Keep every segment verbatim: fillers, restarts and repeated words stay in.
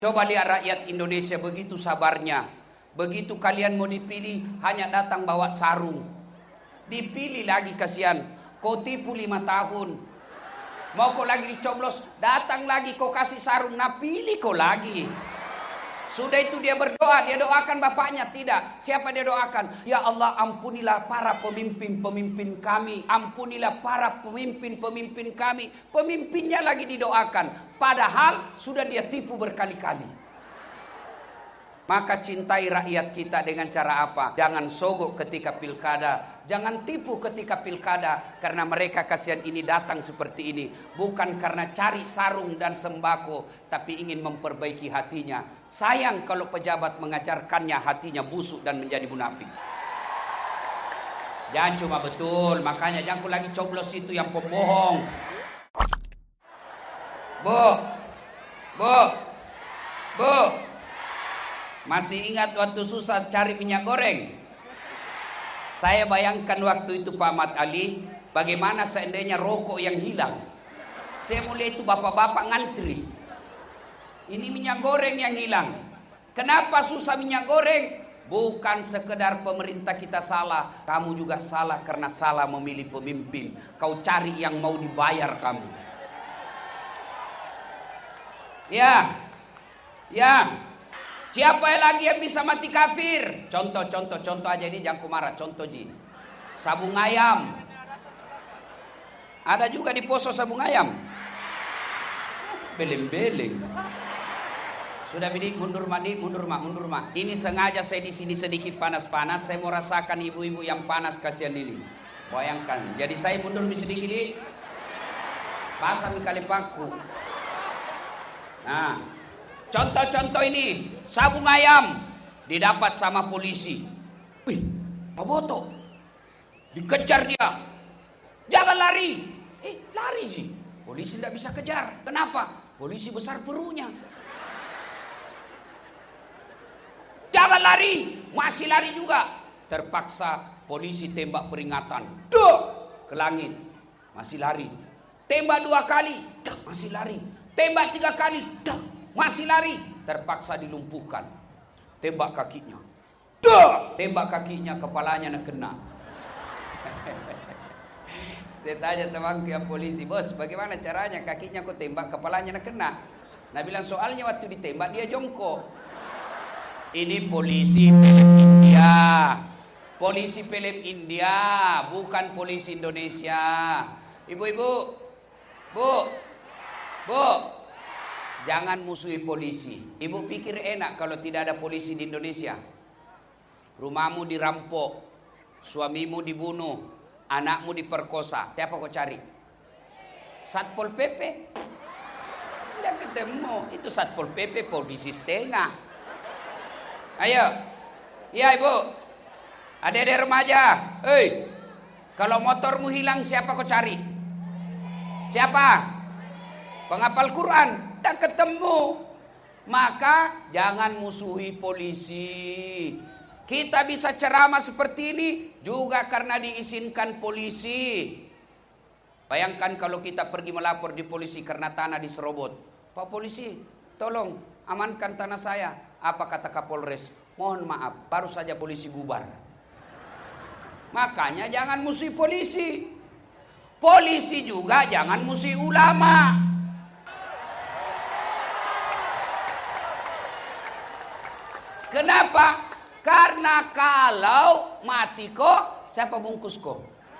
Coba lihat rakyat Indonesia begitu sabarnya. Begitu kalian mau dipilih hanya datang bawa sarung. Dipilih lagi kasihan. Kau tipu lima tahun. Mau kau lagi dicoblos, datang lagi kau kasih sarung. Nah pilih kau lagi. Sudah itu dia berdoa, dia doakan bapaknya. Tidak, siapa dia doakan? Ya Allah, ampunilah para pemimpin-pemimpin kami. Ampunilah para pemimpin-pemimpin kami. Pemimpinnya lagi didoakan. Padahal sudah dia tipu berkali-kali. Maka cintai rakyat kita dengan cara apa? Jangan sogok ketika pilkada. Jangan tipu ketika pilkada. Karena mereka kasihan ini datang seperti ini. Bukan karena cari sarung dan sembako. Tapi ingin memperbaiki hatinya. Sayang kalau pejabat mengajarkannya hatinya busuk dan menjadi munafik. Jangan cuma betul. Makanya jangan lagi coblos itu yang pembohong. Bu. Bu. Bu. Masih ingat waktu susah cari minyak goreng? Saya bayangkan waktu itu Pak Ahmad Ali, bagaimana seandainya rokok yang hilang. Saya mulai itu bapak-bapak ngantri. Ini minyak goreng yang hilang. Kenapa susah minyak goreng? Bukan sekedar pemerintah kita salah. Kamu juga salah karena salah memilih pemimpin. Kau cari yang mau dibayar kamu. Ya. Ya. Siapa lagi yang bisa mati kafir? Contoh, contoh, contoh aja ini jangan kumarah. Contoh ji. Sabung ayam. Ada juga di Poso sabung ayam. Beleng-beleng. Sudah bidik mundur mandi, mundur mak, mundur mak. Ini sengaja saya di sini sedikit panas-panas. Saya mau rasakan ibu-ibu yang panas kasihan ini. Bayangkan. Jadi saya mundur sedikit ini. Pasang kali paku. Nah. Contoh-contoh ini, sabung ayam didapat sama polisi. Wih, Pak Boto, dikejar dia. Jangan lari. Eh, lari sih. Polisi tidak bisa kejar. Kenapa? Polisi besar perunya. Jangan lari. Masih lari juga. Terpaksa polisi tembak peringatan. Duh, ke langit. Masih lari. Tembak dua kali. Duh, masih lari. Tembak tiga kali. Duh. Masih lari, terpaksa dilumpuhkan. Tembak kakinya. Duh! Tembak kakinya, kepalanya nak kena. Saya tanya teman yang polisi, bos, bagaimana caranya kakinya kau tembak, kepalanya nak kena? Nah bilang soalnya waktu ditembak dia jongkok. Ini polisi film India. Polisi film India, bukan polisi Indonesia. Ibu-ibu, bu, bu. Jangan musuhi polisi. Ibu pikir enak kalau tidak ada polisi di Indonesia. Rumahmu dirampok, suamimu dibunuh, anakmu diperkosa. Siapa kau cari? Satpol P P. Tidak ketemu. Itu Satpol P P, polisi setengah. Ayo. Iya ibu. Adik-adik remaja. Hei. Kalau motormu hilang siapa kau cari? Siapa? Penghafal Quran. Tak ketemu. Maka jangan musuhi polisi. Kita bisa ceramah seperti ini juga karena diizinkan polisi. Bayangkan kalau kita pergi melapor di polisi karena tanah diserobot. Pak polisi, tolong amankan tanah saya. Apa kata Kapolres? Mohon maaf, baru saja polisi bubar. Makanya jangan musuhi polisi. Polisi juga jangan musuhi ulama. Kenapa? Karena kalau mati kok, siapa bungkus kok?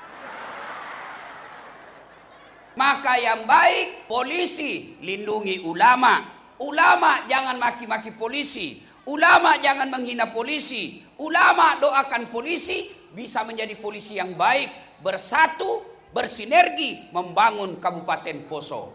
Maka yang baik, polisi lindungi ulama. Ulama jangan maki-maki polisi. Ulama jangan menghina polisi. Ulama doakan polisi bisa menjadi polisi yang baik. Bersatu, bersinergi membangun Kabupaten Poso.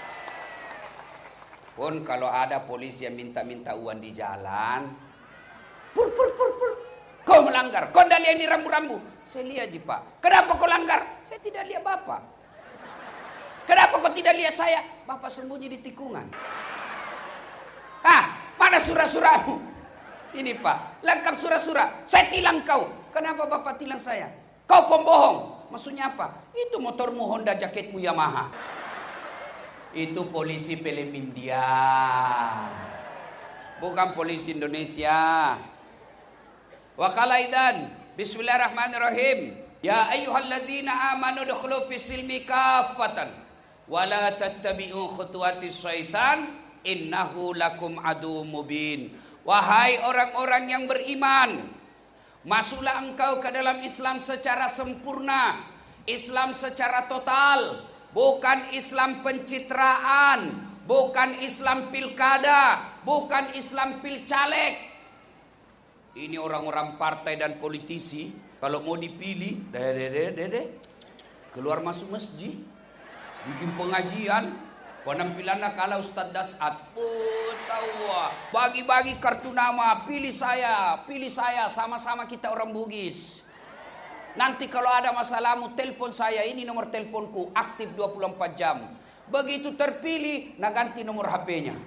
Pun kalau ada polisi yang minta-minta uang di jalan, Pur, pur, pur, pur. Kau melanggar. Kau tidak lihat ini rambu-rambu. Saya lihat ji pak. Kenapa kau langgar? Saya tidak lihat bapak. Kenapa kau tidak lihat saya? Bapak sembunyi di tikungan. Ah, mana surah-surahmu? Ini pak, lengkap surah-surah. Saya tilang kau. Kenapa bapak tilang saya? Kau pembohong. Maksudnya apa? Itu motormu Honda, jaketmu Yamaha. Itu polisi film India. bukan polisi Indonesia. Wa qala idzan bismillahirrahmanirrahim. Ya ayyuhalladzina amanu dukhulu fis silmi kaffatan wa la tattabi'u khutuwatis syaitan innahu lakum aduwwum mubin. Wahai orang-orang yang beriman, masuklah engkau ke dalam Islam secara sempurna, Islam secara total, bukan Islam pencitraan, bukan Islam pilkada, bukan Islam pilcaleg. Ini orang-orang partai dan politisi kalau mau dipilih, dede dede keluar masuk masjid, bikin pengajian, penampilannya kalau Ustaz Dasat, oh tahu, bagi-bagi kartu nama, pilih saya, pilih saya, sama-sama kita orang Bugis. Nanti kalau ada masalahmu, telepon saya, ini nomor teleponku, aktif dua puluh empat jam. Begitu terpilih, nah ganti nomor H P-nya.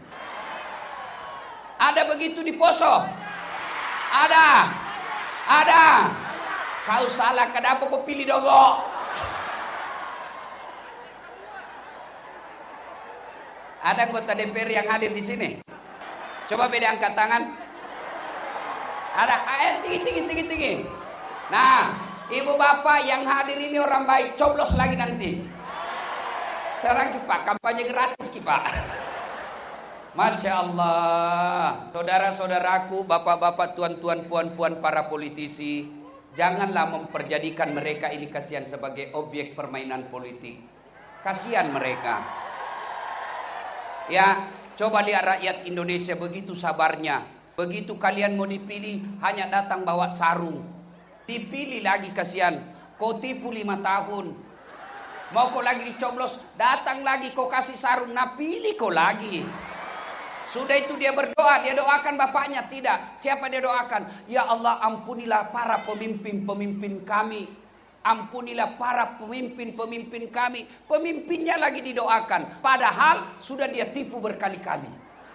Ada begitu di Poso? Ada, ada. Kau salah, kenapa kau pilih dogo? Ada anggota D P R yang hadir di sini? Coba beda angkat tangan. Ada, ayo tinggi, tinggi, tinggi, tinggi. Nah, ibu bapak yang hadir ini orang baik, coblos lagi nanti. Terang Pak, kampanye gratis Pak. Masya Allah. Saudara-saudaraku, bapak-bapak, tuan-tuan, puan-puan, para politisi, janganlah memperjadikan mereka ini kasihan sebagai objek permainan politik. Kasihan mereka. Ya, coba lihat rakyat Indonesia begitu sabarnya. Begitu kalian mau dipilih, hanya datang bawa sarung. Dipilih lagi kasihan. Kau tipu lima tahun. Mau kau lagi dicoblos, datang lagi kau kasih sarung. Nah pilih kau lagi. Sudah itu dia berdoa, dia doakan bapaknya. Tidak, siapa dia doakan? Ya Allah, ampunilah para pemimpin-pemimpin kami. Ampunilah para pemimpin-pemimpin kami. Pemimpinnya lagi didoakan, padahal sudah dia tipu berkali-kali.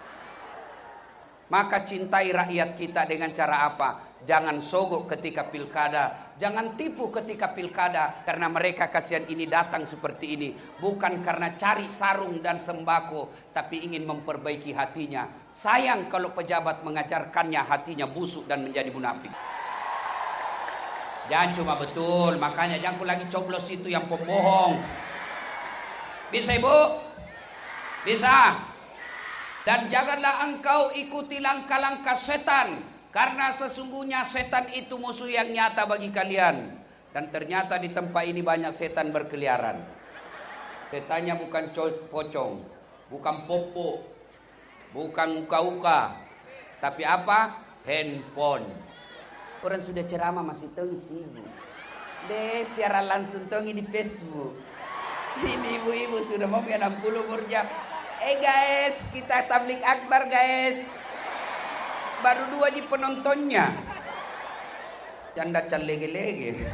Maka cintai rakyat kita dengan cara apa? Jangan sogok ketika pilkada, jangan tipu ketika pilkada, karena mereka kasihan ini datang seperti ini bukan karena cari sarung dan sembako, tapi ingin memperbaiki hatinya. Sayang kalau pejabat mengajarkannya hatinya busuk dan menjadi munafik. Jangan cuma betul, makanya jangan lagi coblos itu yang pembohong. Bisa Ibu? Bisa. Dan janganlah engkau ikuti langkah-langkah setan, karena sesungguhnya setan itu musuh yang nyata bagi kalian. Dan ternyata di tempat ini banyak setan berkeliaran. Setannya bukan pocong, bukan popo, bukan uka-uka, tapi apa? Handphone. Orang sudah ceramah masih tongi sibuk. Deh siaran langsung tongi di Facebook. Ini ibu-ibu sudah mau enam puluh umurnya. Eh guys, kita tablik akbar guys. Baru dua aja penontonnya. Janda can lege-lege.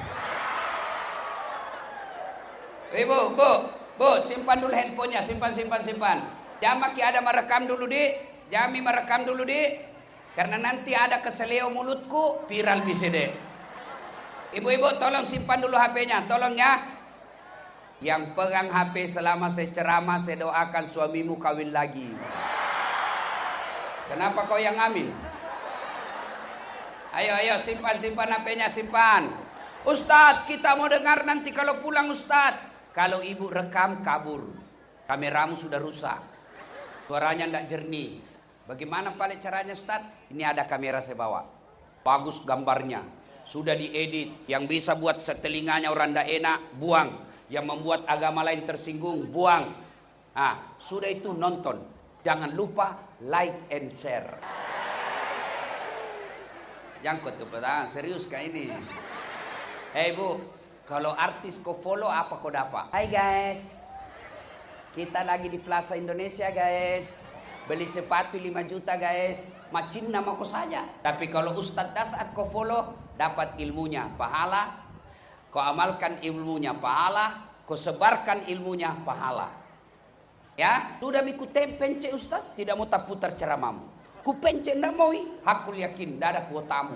Eh bu, bu, bu, simpan dulu handphonenya, simpan, simpan, simpan. Jama ki ada merekam dulu di, jami merekam dulu di. Karena nanti ada keseleo mulutku, viral bisa deh. Ibu-ibu tolong simpan dulu H P-nya, tolong ya. Yang pegang H P selama saya ceramah, saya doakan suamimu kawin lagi. Kenapa kau yang amin? Ayo, ayo, simpan, simpan H P-nya, simpan. Ustadz, kita mau dengar nanti kalau pulang Ustadz. Kalau ibu rekam, kabur. Kameramu sudah rusak. Suaranya tidak jernih. Bagaimana paling caranya Ustadz? Ini ada kamera saya bawa. Bagus gambarnya. Sudah diedit. Yang bisa buat setelinganya orang tidak enak, buang. Yang membuat agama lain tersinggung, buang. Nah, sudah itu nonton. Jangan lupa like and share. Jangkut tuh, ah, serius kayak ini. Hei bu, kalau artis kau follow apa kau dapat? Hai guys, kita lagi di Plaza Indonesia guys. Beli sepatu lima juta guys. Macin nama kau saja. Tapi kalau Ustadz Dasat kau follow, dapat ilmunya, pahala. Kau amalkan ilmunya, pahala. Kau sebarkan ilmunya, pahala. Ya, sudah miku tempence Ustaz, tidak mau tak putar ceramahmu. Ku pence ndak mau, hakul yakin, tidak ada kuotamu.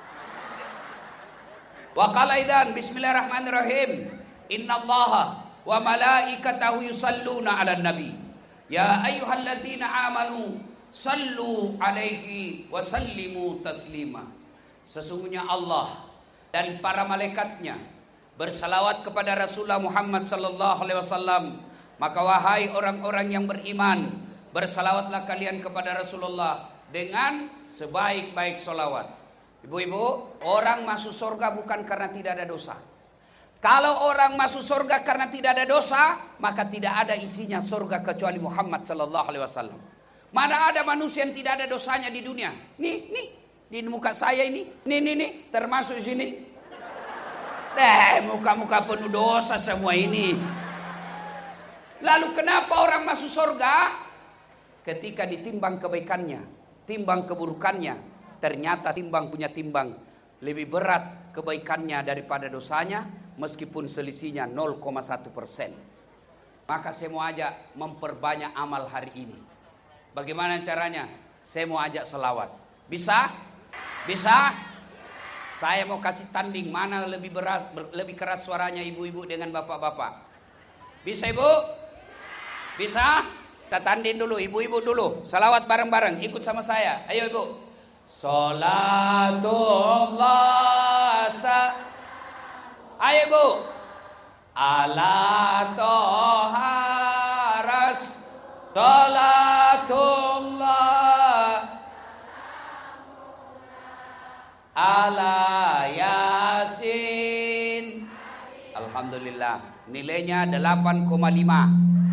Wa qala idzan bismillahirrahmanirrahim. Innallaha wa malaikatahu yusalluna 'alan nabi. Ya ayyuhalladzina amanu sallu alaihi wa sallimu taslima. Sesungguhnya Allah dan para malaikatnya bersalawat kepada Rasulullah Muhammad sallallahu alaihi wasallam. Maka wahai orang-orang yang beriman, bersalawatlah kalian kepada Rasulullah dengan sebaik-baik salawat. Ibu-ibu, orang masuk surga bukan karena tidak ada dosa. Kalau orang masuk surga karena tidak ada dosa, maka tidak ada isinya surga kecuali Muhammad sallallahu alaihi wasallam. Mana ada manusia yang tidak ada dosanya di dunia? Nih, nih, di muka saya ini, nih, nih, nih, termasuk sini. Eh, muka-muka penuh dosa semua ini. Lalu kenapa orang masuk surga? Ketika ditimbang kebaikannya, timbang keburukannya, ternyata timbang punya timbang lebih berat kebaikannya daripada dosanya, meskipun selisihnya nol koma satu persen. Maka saya mau ajak memperbanyak amal hari ini. Bagaimana caranya? Saya mau ajak selawat. Bisa? Bisa? Saya mau kasih tanding mana lebih beras, lebih keras suaranya ibu-ibu dengan bapak-bapak. Bisa ibu? Bisa? Kita tanding dulu, ibu-ibu dulu. Salawat bareng-bareng, ikut sama saya. Ayo ibu. Salatullah sa. Ayo ibu. Ala toha ras. Salatullah ala yasin. Alhamdulillah, nilainya delapan koma lima.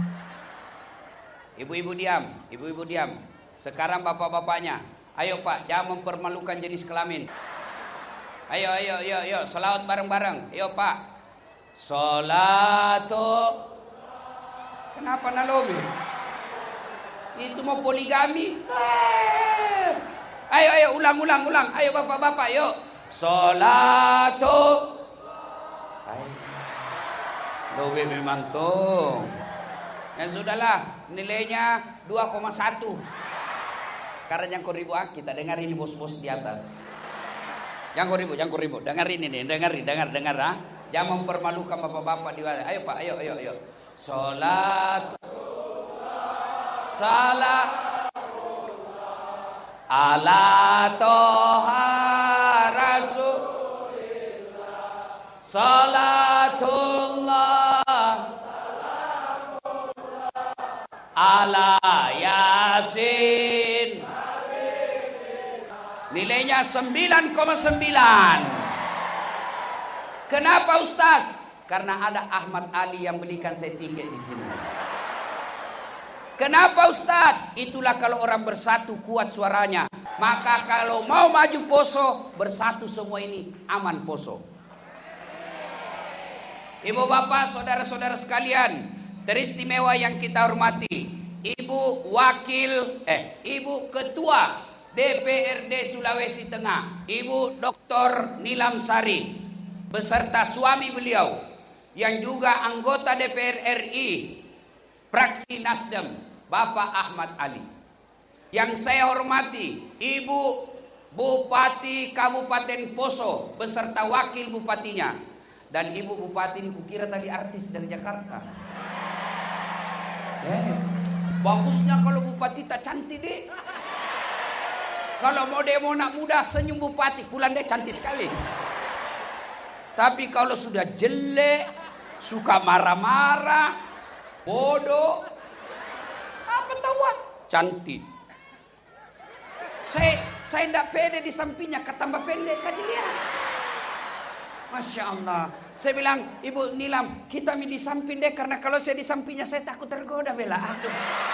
Ibu-ibu diam, ibu-ibu diam. Sekarang bapak-bapaknya, ayo pak, jangan mempermalukan jenis kelamin. Ayo, ayo, ayo, ayo, salawat bareng-bareng. Ayo pak. Salatu. Kenapa nalobi? Itu mau poligami. Ayo, ayo, ulang, ulang, ulang. Ayo bapak-bapak, yuk. Salatu. Lobi memang tuh. Ya sudahlah, nilainya dua koma satu. Karena yang kau ribu, kita dengar ini bos-bos di atas. Yang kau ribu, yang kau ribu. Dengarin ini, dengarin, dengar, dengar. Ha? Jangan mempermalukan bapak-bapak di bawah. Ayo pak, ayo, ayo, ayo. Salat. Salat. Ala toha rasulillah. Salatullah. Ala yasin. Nilainya sembilan koma sembilan. Kenapa Ustaz? Karena ada Ahmad Ali yang belikan saya tiket di sini. Kenapa Ustaz? Itulah kalau orang bersatu kuat suaranya. Maka kalau mau maju poso, bersatu semua ini aman poso. Ibu bapak, saudara-saudara sekalian, teristimewa yang kita hormati, Ibu Wakil, eh, Ibu Ketua D P R D Sulawesi Tengah, Ibu Doktor Nilam Sari, beserta suami beliau, yang juga anggota D P R R I, fraksi Nasdem, Bapak Ahmad Ali. Yang saya hormati, Ibu Bupati Kabupaten Poso, beserta wakil bupatinya. Dan Ibu Bupati ini kukira tadi artis dari Jakarta. Eh, bagusnya kalau Bupati tak cantik deh. Kalau mau demo nak muda senyum Bupati, pulang deh cantik sekali. Tapi kalau sudah jelek, suka marah-marah, bodoh, apa tahu? Cantik. Saya saya tidak pede di sampingnya, ketambah pendek kan dia. Masya Allah. Saya bilang, Ibu Nilam, kita di samping deh, karena kalau saya di sampingnya saya takut tergoda bela. Aduh.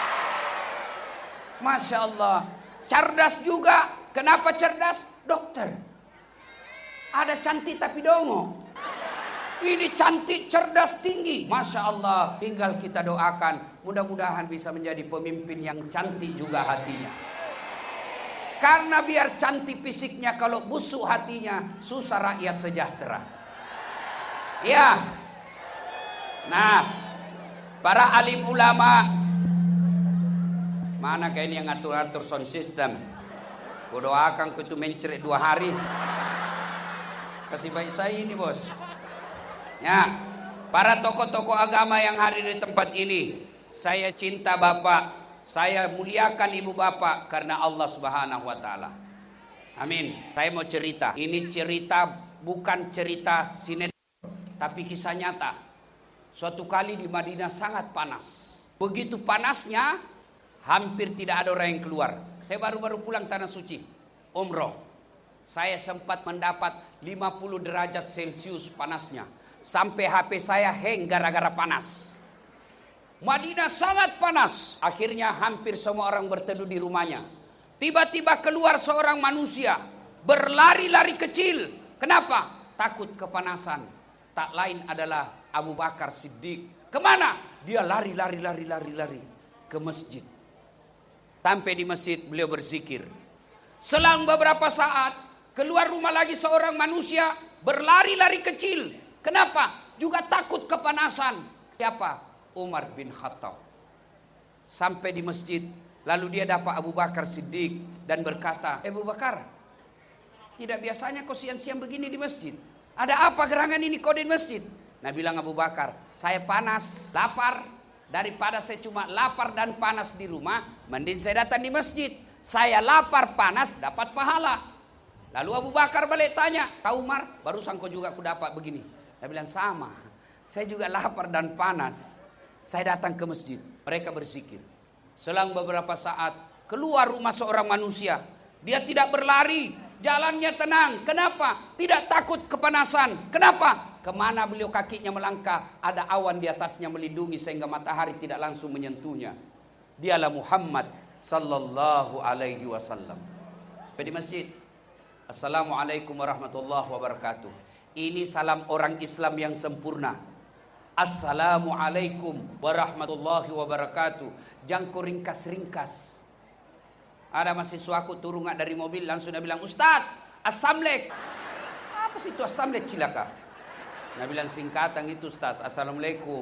Masya Allah. Cerdas juga. Kenapa cerdas? Dokter. Ada cantik tapi dongo. Ini cantik, cerdas, tinggi. Masya Allah. Tinggal kita doakan. Mudah-mudahan bisa menjadi pemimpin yang cantik juga hatinya. Karena biar cantik fisiknya, kalau busuk hatinya, susah rakyat sejahtera. Ya. Nah, para alim ulama, mana kayak ini yang ngatur-ngatur sound system? Kudoakan ku itu mencerit dua hari. Kasih baik saya ini bos. Ya, para tokoh-tokoh agama yang hadir di tempat ini, saya cinta Bapak Saya muliakan ibu bapak karena Allah Subhanahu wa taala. Amin. Saya mau cerita. Ini cerita bukan cerita sinetron, tapi kisah nyata. Suatu kali di Madinah sangat panas. Begitu panasnya, hampir tidak ada orang yang keluar. Saya baru-baru pulang tanah suci, umroh. Saya sempat mendapat lima puluh derajat Celcius panasnya. Sampai H P saya hang gara-gara panas. Madinah sangat panas. Akhirnya hampir semua orang berteduh di rumahnya. Tiba-tiba keluar seorang manusia, berlari-lari kecil. Kenapa? Takut kepanasan. Tak lain adalah Abu Bakar Siddiq. Kemana? Dia lari-lari-lari-lari-lari ke masjid. Sampai di masjid beliau berzikir. Selang beberapa saat keluar rumah lagi seorang manusia, berlari-lari kecil. Kenapa? Juga takut kepanasan. Siapa? Umar bin Khattab. Sampai di masjid, lalu dia dapat Abu Bakar Siddiq dan berkata, "Abu Bakar, tidak biasanya kau siang-siang begini di masjid. Ada apa gerangan ini kau di masjid?" Nah bilang Abu Bakar, "Saya panas, lapar. Daripada saya cuma lapar dan panas di rumah, mending saya datang di masjid. Saya lapar panas dapat pahala." Lalu Abu Bakar balik tanya, "Kau Umar, barusan kau juga aku dapat begini." Dia bilang, "Sama, saya juga lapar dan panas. Saya datang ke masjid." Mereka berzikir. Selang beberapa saat keluar rumah seorang manusia. Dia tidak berlari, jalannya tenang. Kenapa? Tidak takut kepanasan. Kenapa? Kemana beliau kakinya melangkah, ada awan di atasnya melindungi sehingga matahari tidak langsung menyentuhnya. Dialah Muhammad sallallahu alaihi wasallam. Di masjid, "Assalamualaikum warahmatullahi wabarakatuh." Ini salam orang Islam yang sempurna. Assalamualaikum warahmatullahi wabarakatuh. Jangan kau ringkas-ringkas. Ada mahasiswaku turun dari mobil, langsung dia bilang, "Ustaz, Assalamualaikum." Apa sih itu Assalamualaikum cilaka? Dia bilang singkatan itu Ustaz, Assalamualaikum.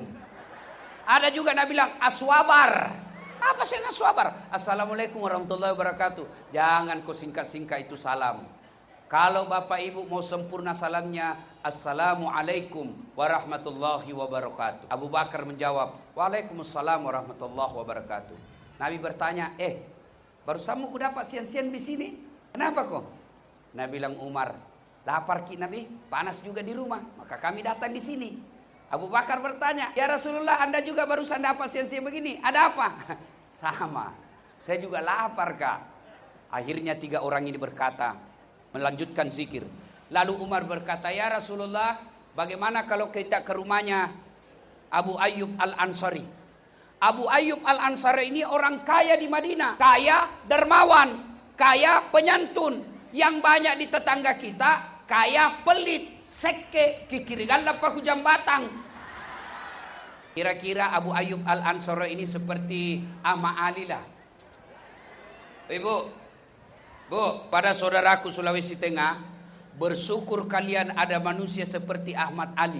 Ada juga dia bilang aswabar. Apa sih aswabar? Assalamualaikum warahmatullahi wabarakatuh. Jangan kau singkat-singkat itu salam. Kalau Bapak Ibu mau sempurna salamnya, Assalamualaikum warahmatullahi wabarakatuh. Abu Bakar menjawab, Waalaikumsalam warahmatullahi wabarakatuh. Nabi bertanya, eh, baru samu ku dapat siang-siang di sini. Kenapa kok? Nabi bilang, Umar, lapar ki Nabi, panas juga di rumah, maka kami datang di sini. Abu Bakar bertanya, ya Rasulullah, Anda juga barusan dapat siang-siang begini, ada apa? Sama, saya juga lapar kak. Akhirnya tiga orang ini berkata, melanjutkan zikir. Lalu Umar berkata, ya Rasulullah, bagaimana kalau kita ke rumahnya Abu Ayyub Al-Ansari? Abu Ayyub Al-Ansari ini orang kaya di Madinah, kaya dermawan, kaya penyantun. Yang banyak di tetangga kita kaya pelit, seke, kikirigan lapak hujam batang. Kira-kira Abu Ayyub Al-Ansari ini seperti Ama Ali lah. Ibu, Bu, pada saudaraku Sulawesi Tengah, bersyukur kalian ada manusia seperti Ahmad Ali.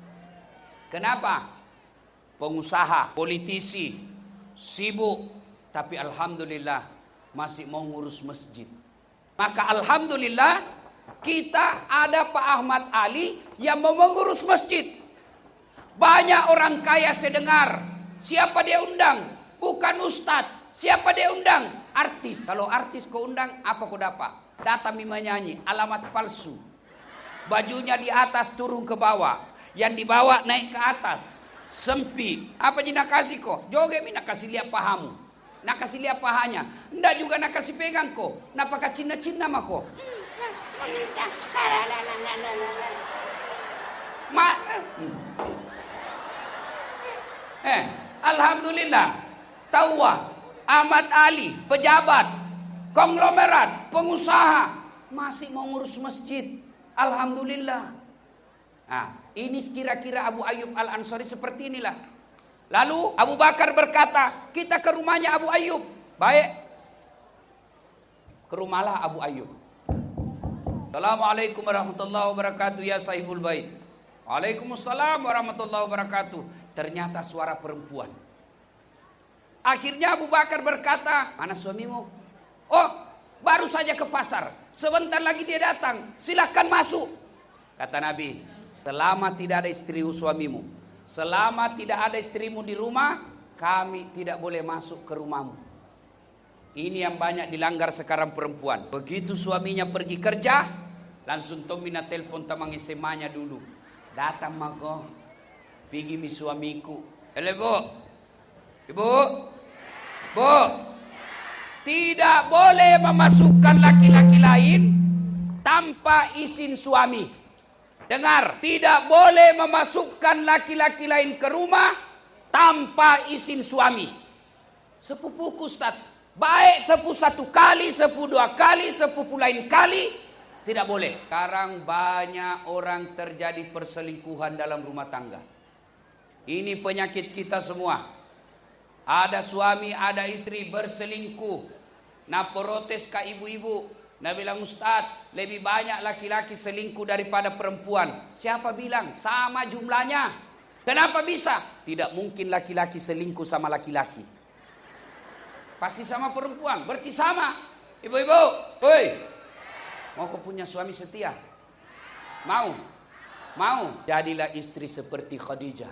Kenapa? Pengusaha, politisi, sibuk, tapi alhamdulillah masih mau ngurus masjid. Maka alhamdulillah kita ada Pak Ahmad Ali yang mau mengurus masjid. Banyak orang kaya saya dengar, siapa dia undang? Bukan ustadz. Siapa dia undang? Artis. Kalau artis kau undang, apa kau dapat? Datang menyanyi, alamat palsu. Bajunya di atas turun ke bawah, yang dibawa naik ke atas. Sempit. Apa je nak kasih kau? Joget mi nak kasih lihat pahamu. Nak kasih lihat pahanya. Ndak juga nak kasih pegang kau. Nak pakai cina-cina mah kau. Ma Eh, alhamdulillah. Tahu Ahmad Ali, pejabat, konglomerat, pengusaha, masih mau ngurus masjid. Alhamdulillah. Nah, ini kira-kira Abu Ayyub Al-Ansari seperti inilah. Lalu Abu Bakar berkata, kita ke rumahnya Abu Ayyub. Baik. Ke rumahlah Abu Ayyub. Assalamualaikum warahmatullahi wabarakatuh ya sahibul bait. Waalaikumsalam warahmatullahi wabarakatuh. Ternyata suara perempuan. Akhirnya Abu Bakar berkata, mana suamimu? Oh, baru saja ke pasar. Sebentar lagi dia datang. Silahkan masuk. Kata Nabi, selama tidak ada istri suamimu, selama tidak ada istrimu di rumah, kami tidak boleh masuk ke rumahmu. Ini yang banyak dilanggar sekarang perempuan. Begitu suaminya pergi kerja, langsung Tomina telepon tamang semanya dulu. Datang mako, pergi mi suamiku. Halo bu, ibu, bu, tidak boleh memasukkan laki-laki lain tanpa izin suami. Dengar, tidak boleh memasukkan laki-laki lain ke rumah tanpa izin suami. Sepupuku Ustaz, baik sepupu satu kali, sepupu dua kali, sepupu lain kali, tidak boleh. Sekarang banyak orang terjadi perselingkuhan dalam rumah tangga. Ini penyakit kita semua. Ada suami, ada istri berselingkuh. Nah protes ke ibu-ibu. Nah bilang Ustaz, lebih banyak laki-laki selingkuh daripada perempuan. Siapa bilang? Sama jumlahnya. Kenapa bisa? Tidak mungkin laki-laki selingkuh sama laki-laki. Pasti sama perempuan, berarti sama. Ibu-ibu, woi, mau kau punya suami setia? Mau? Mau? Jadilah istri seperti Khadijah.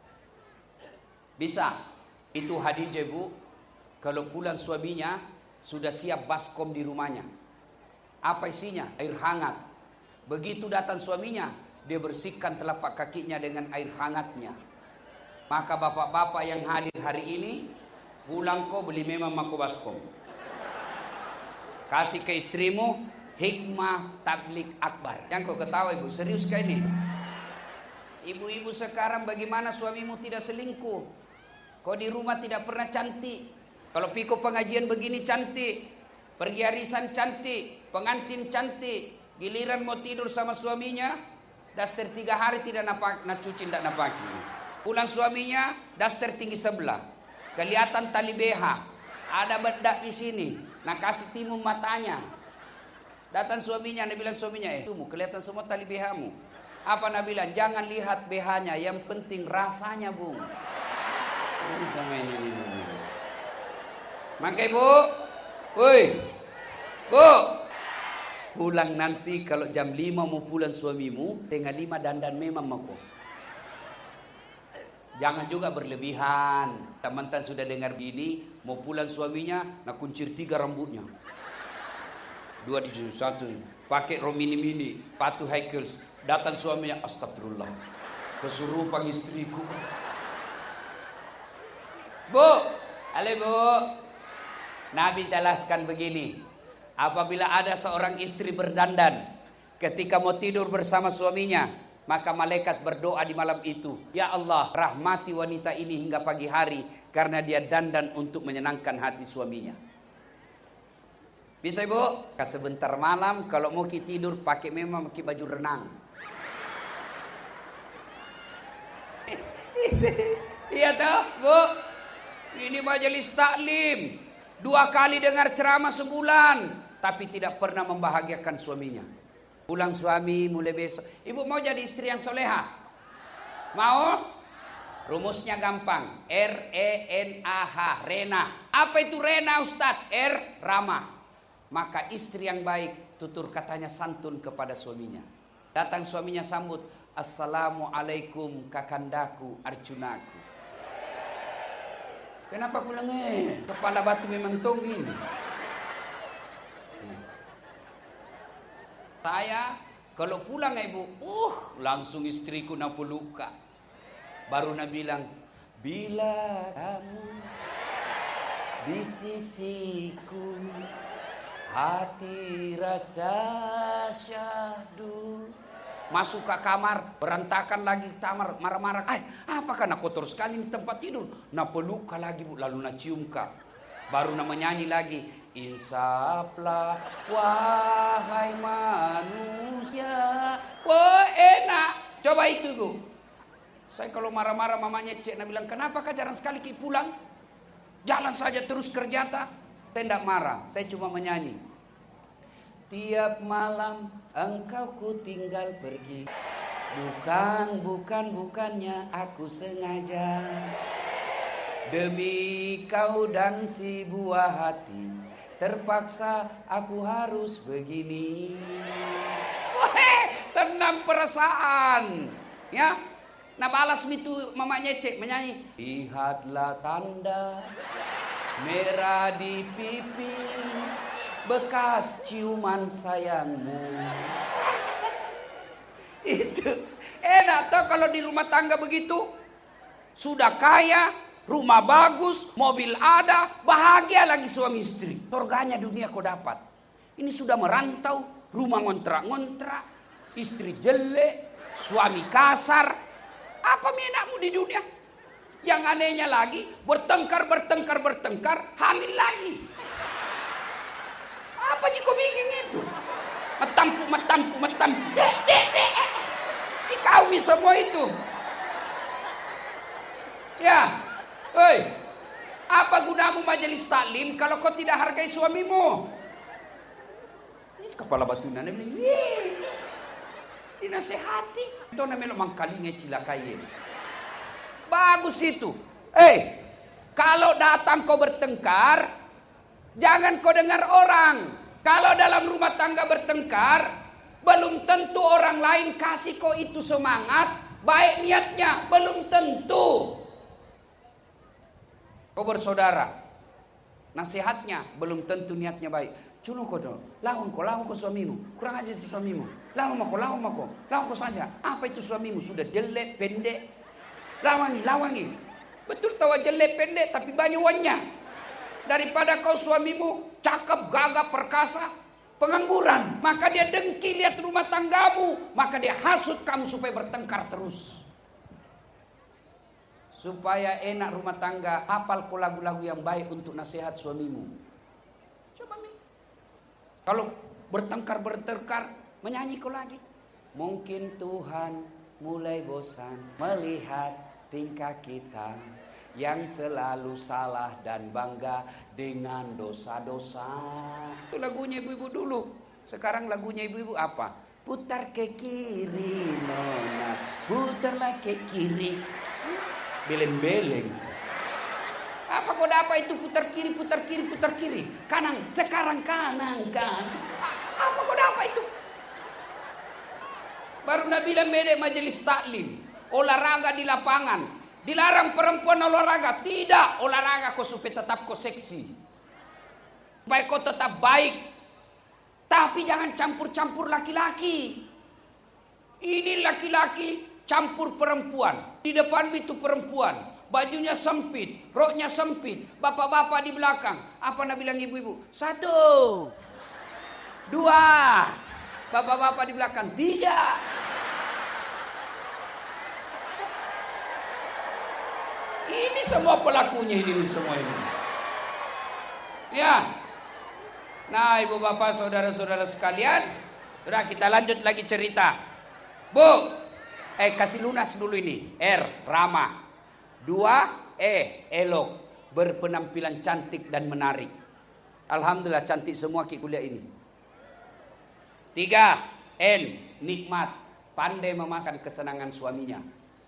Bisa. Itu Khadijah bu, kalau pulang suaminya sudah siap baskom di rumahnya. Apa isinya? Air hangat. Begitu datang suaminya, dia bersihkan telapak kakinya dengan air hangatnya. Maka bapak-bapak yang hadir hari ini, pulang kau beli memang mako baskom. Kasih ke istrimu hikmah tablik akbar. Yang kau ketawa ibu, serius kah ini? Ibu-ibu sekarang bagaimana suamimu tidak selingkuh? Kau di rumah tidak pernah cantik. Kalau piko pengajian begini cantik. Pergi arisan cantik, pengantin cantik, giliran mau tidur sama suaminya, daster tiga hari tidak napak, nak cuci tidak napaki. Pulang suaminya, daster tinggi sebelah, kelihatan tali B H, ada bedak di sini, nak kasih timun matanya. Datang suaminya, nak bilang suaminya, eh, tuh kelihatan semua tali B H-mu. Apa nak bilang? Jangan lihat B H-nya, yang penting rasanya bung. Ini sama ini, ini, ini. Maka ibu. Woi, bu, pulang nanti kalau jam lima mau pulang suamimu, tengah lima dandan memang mau. Jangan juga berlebihan. Teman-teman sudah dengar gini, mau pulang suaminya, nak kuncir tiga rambutnya. Dua di sini, satu. Pakai romini mini, patu high heels. Datang suaminya, astagfirullah. Kesurupan istriku. Bu, halo bu. Nabi jelaskan begini, apabila ada seorang istri berdandan ketika mau tidur bersama suaminya, maka malaikat berdoa di malam itu, ya Allah rahmati wanita ini hingga pagi hari karena dia dandan untuk menyenangkan hati suaminya. Bisa ibu? Sebentar malam kalau mau kita tidur pakai memang pakai baju renang. Iya toh bu, ini majelis taklim. Dua kali dengar ceramah sebulan, tapi tidak pernah membahagiakan suaminya. Pulang suami mulai besok, ibu mau jadi istri yang soleha? Mau? Rumusnya gampang, R E N A H, Rena. Apa itu Rena Ustadz? R, ramah. Maka istri yang baik, tutur katanya santun kepada suaminya. Datang suaminya sambut, Assalamualaikum kakandaku, Arjunaku. Kenapa pulang eh? Kepala batu memang tongging. Saya kalau pulang ibu, uh langsung istriku nak peluka. Baru nak bilang, bila kamu di sisiku, hati rasa syahdu. Masuk ke kamar, berantakan lagi kamar, marah-marah. Ay, apakah nak kotor sekali di tempat tidur? Nak peluk lagi bu, lalu nak cium kak. Baru nak menyanyi lagi. Insaflah wahai manusia. Wah enak. Coba itu bu. Saya kalau marah-marah mamanya cek, nak bilang kenapa kak jarang sekali ki pulang? Jalan saja terus kerja tak? Tidak marah, saya cuma menyanyi. Tiap malam engkau ku tinggal pergi. Bukan, bukan, bukannya aku sengaja. Demi kau dan si buah hati, terpaksa aku harus begini. Wah, tenang perasaan. Ya, nah balas itu mamanya cek menyanyi. Lihatlah tanda merah di pipi, bekas ciuman sayangmu. Itu enak toh kalau di rumah tangga begitu. Sudah kaya, rumah bagus, mobil ada, bahagia lagi suami istri. Surganya dunia kau dapat. Ini sudah merantau, rumah ngontrak-ngontrak, istri jelek, suami kasar. Apa enakmu di dunia? Yang anehnya lagi, bertengkar, bertengkar, bertengkar, hamil lagi. Apa sih kau bikin itu? Metampu, metampu, metampu. Dek, dek, dek. Dikawin semua itu. Ya, hei, apa gunamu majelis taklim kalau kau tidak hargai suamimu? Ini kepala batu nana bilang, dinasehati. Itu namanya mangkalinya cilakai. Bagus itu. Eh, kalau datang kau bertengkar, jangan kau dengar orang. Kalau dalam rumah tangga bertengkar, belum tentu orang lain kasih kau itu semangat, baik niatnya, belum tentu. Kau bersaudara, nasihatnya belum tentu niatnya baik. Cuma kau dong, lawan kau, lawan kau suamimu. Kurang aja itu suamimu. Lawan kau, lawan kau, lawan kau saja. Apa itu suamimu? Sudah jelek, pendek. Lawangi, lawangi. Betul tahu jelek, pendek, tapi banyak uangnya. Daripada kau suamimu cakep, gagah, perkasa, pengangguran. Maka dia dengki lihat rumah tanggamu. Maka dia hasut kamu supaya bertengkar terus. Supaya enak rumah tangga, hafal kau lagu-lagu yang baik untuk nasihat suamimu. Coba mi. Kalau bertengkar bertengkar, menyanyi kau lagi. Mungkin Tuhan mulai bosan melihat tingkah kita yang selalu salah dan bangga dengan dosa-dosa. Itu lagunya ibu-ibu dulu. Sekarang lagunya ibu-ibu apa? Putar ke kiri, nona. Putarlah ke kiri. Beleng-beleng. Apa kau dapat itu putar kiri, putar kiri, putar kiri. Kanan, sekarang kanan, kan. Apa kau dapat itu? Baru Nabi bilang beda majelis taklim. Olahraga di lapangan. Dilarang perempuan olahraga. Tidak, olahraga kau supaya tetap kau seksi. Supaya kau tetap baik. Tapi jangan campur-campur laki-laki. Ini laki-laki campur perempuan. Di depan itu perempuan. Bajunya sempit, roknya sempit. Bapak-bapak di belakang. Apa nak bilang ibu-ibu? Satu. Dua. Bapak-bapak di belakang. Tiga. Ini semua pelakunya ini semua ini. Ya. Nah, ibu bapak, saudara-saudara sekalian, sudah kita lanjut lagi cerita. Bu, eh kasih lunas dulu ini. R, ramah. Dua, E, elok. Berpenampilan cantik dan menarik. Alhamdulillah cantik semua ki kuliah ini. Tiga, N, nikmat. Pandai memasang kesenangan suaminya.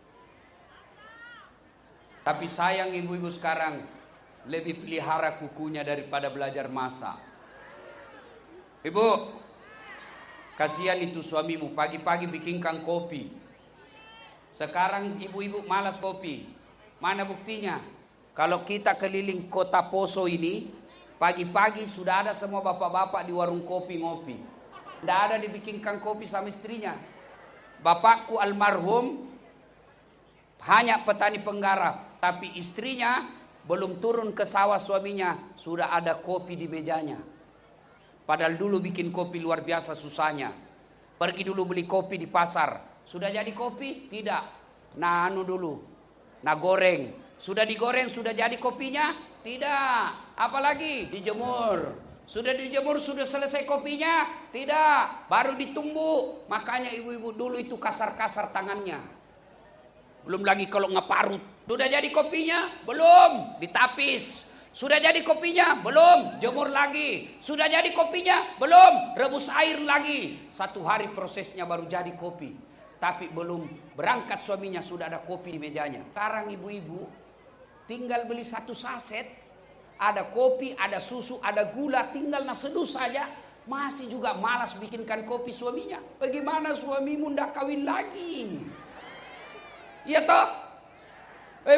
Tapi sayang ibu-ibu sekarang lebih pelihara kukunya daripada belajar masak. Ibu, kasihan itu suamimu pagi-pagi bikinkan kopi. Sekarang ibu-ibu malas kopi. Mana buktinya? Kalau kita keliling kota Poso ini, pagi-pagi sudah ada semua bapak-bapak di warung kopi ngopi. Tidak ada dibikinkan kopi sama istrinya. Bapakku almarhum hanya petani penggarap, tapi istrinya belum turun ke sawah suaminya, sudah ada kopi di mejanya. Padahal dulu bikin kopi luar biasa susahnya. Pergi dulu beli kopi di pasar. Sudah jadi kopi? Tidak. Nah anu dulu. Nah goreng. Sudah digoreng, sudah jadi kopinya? Tidak. Apalagi dijemur. Sudah dijemur, sudah selesai kopinya? Tidak. Baru ditumbuk. Makanya ibu-ibu dulu itu kasar-kasar tangannya. Belum lagi kalau ngeparut. Sudah jadi kopinya? Belum. Ditapis. Sudah jadi kopinya? Belum. Jemur lagi. Sudah jadi kopinya? Belum. Rebus air lagi. Satu hari prosesnya baru jadi kopi. Tapi belum berangkat suaminya sudah ada kopi di mejanya. Sekarang ibu-ibu tinggal beli satu saset. Ada kopi, ada susu, ada gula. Tinggal naseduh saja. Masih juga malas bikinkan kopi suaminya. Bagaimana suamimu ndak kawin lagi? Iya toh? Ibu,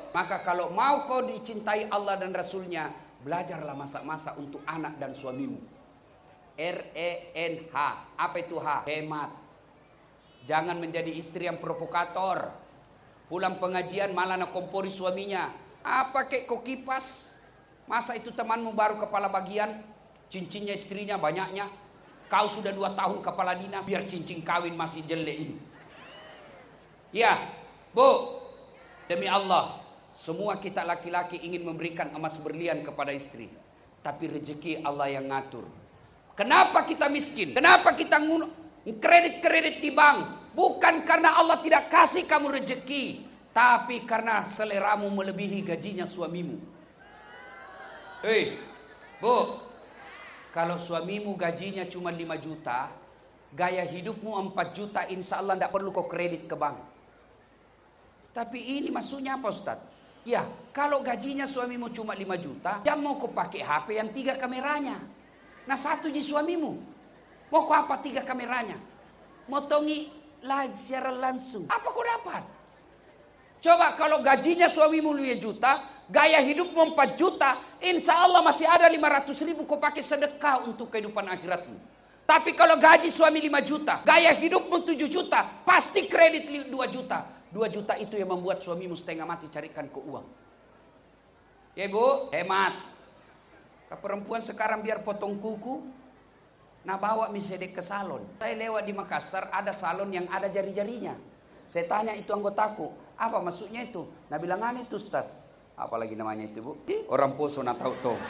Maka kalau mau kau dicintai Allah dan Rasulnya, belajarlah masak-masak untuk anak dan suamimu. R E N H. Apa itu H? Hemat. Jangan menjadi istri yang provokator. Pulang pengajian malah nak kompori suaminya. Apa kek kau kipas? Masa itu temanmu baru kepala bagian, cincinnya istrinya banyaknya. Kau sudah dua tahun kepala dinas, biar cincin kawin masih jelek ini. Ya, Bu, demi Allah, semua kita laki-laki ingin memberikan emas berlian kepada istri. Tapi rezeki Allah yang ngatur. Kenapa kita miskin? Kenapa kita kredit-kredit di bank? Bukan karena Allah tidak kasih kamu rezeki, tapi karena seleramu melebihi gajinya suamimu. Hei, Bu, kalau suamimu gajinya cuma lima juta, gaya hidupmu empat juta, insya Allah tidak perlu kau kredit ke bank. Tapi ini maksudnya apa, Ustaz? Ya, kalau gajinya suamimu cuma lima juta, jangan mau kau pakai H P yang tiga kameranya. Nah, satu di suamimu. Mau kau apa tiga kameranya? Motongi live secara langsung. Apa kau dapat? Coba kalau gajinya suamimu lima juta, gaya hidupmu empat juta, insya Allah masih ada lima ratus ribu kau pakai sedekah untuk kehidupan akhiratmu. Tapi kalau gaji suami lima juta, gaya hidupmu tujuh juta, pasti kredit dua juta. dua juta itu yang membuat suamimu setengah mati carikan ke uang. Ya Bu, hemat. Perempuan sekarang biar potong kuku, nah bawa misalnya ke salon. Saya lewat di Makassar, ada salon yang ada jari-jarinya. Saya tanya itu anggotaku, apa maksudnya itu? Nah bilang, "An itu Ustaz." Apalagi namanya itu Bu? Orang Poso nak tahu tuh.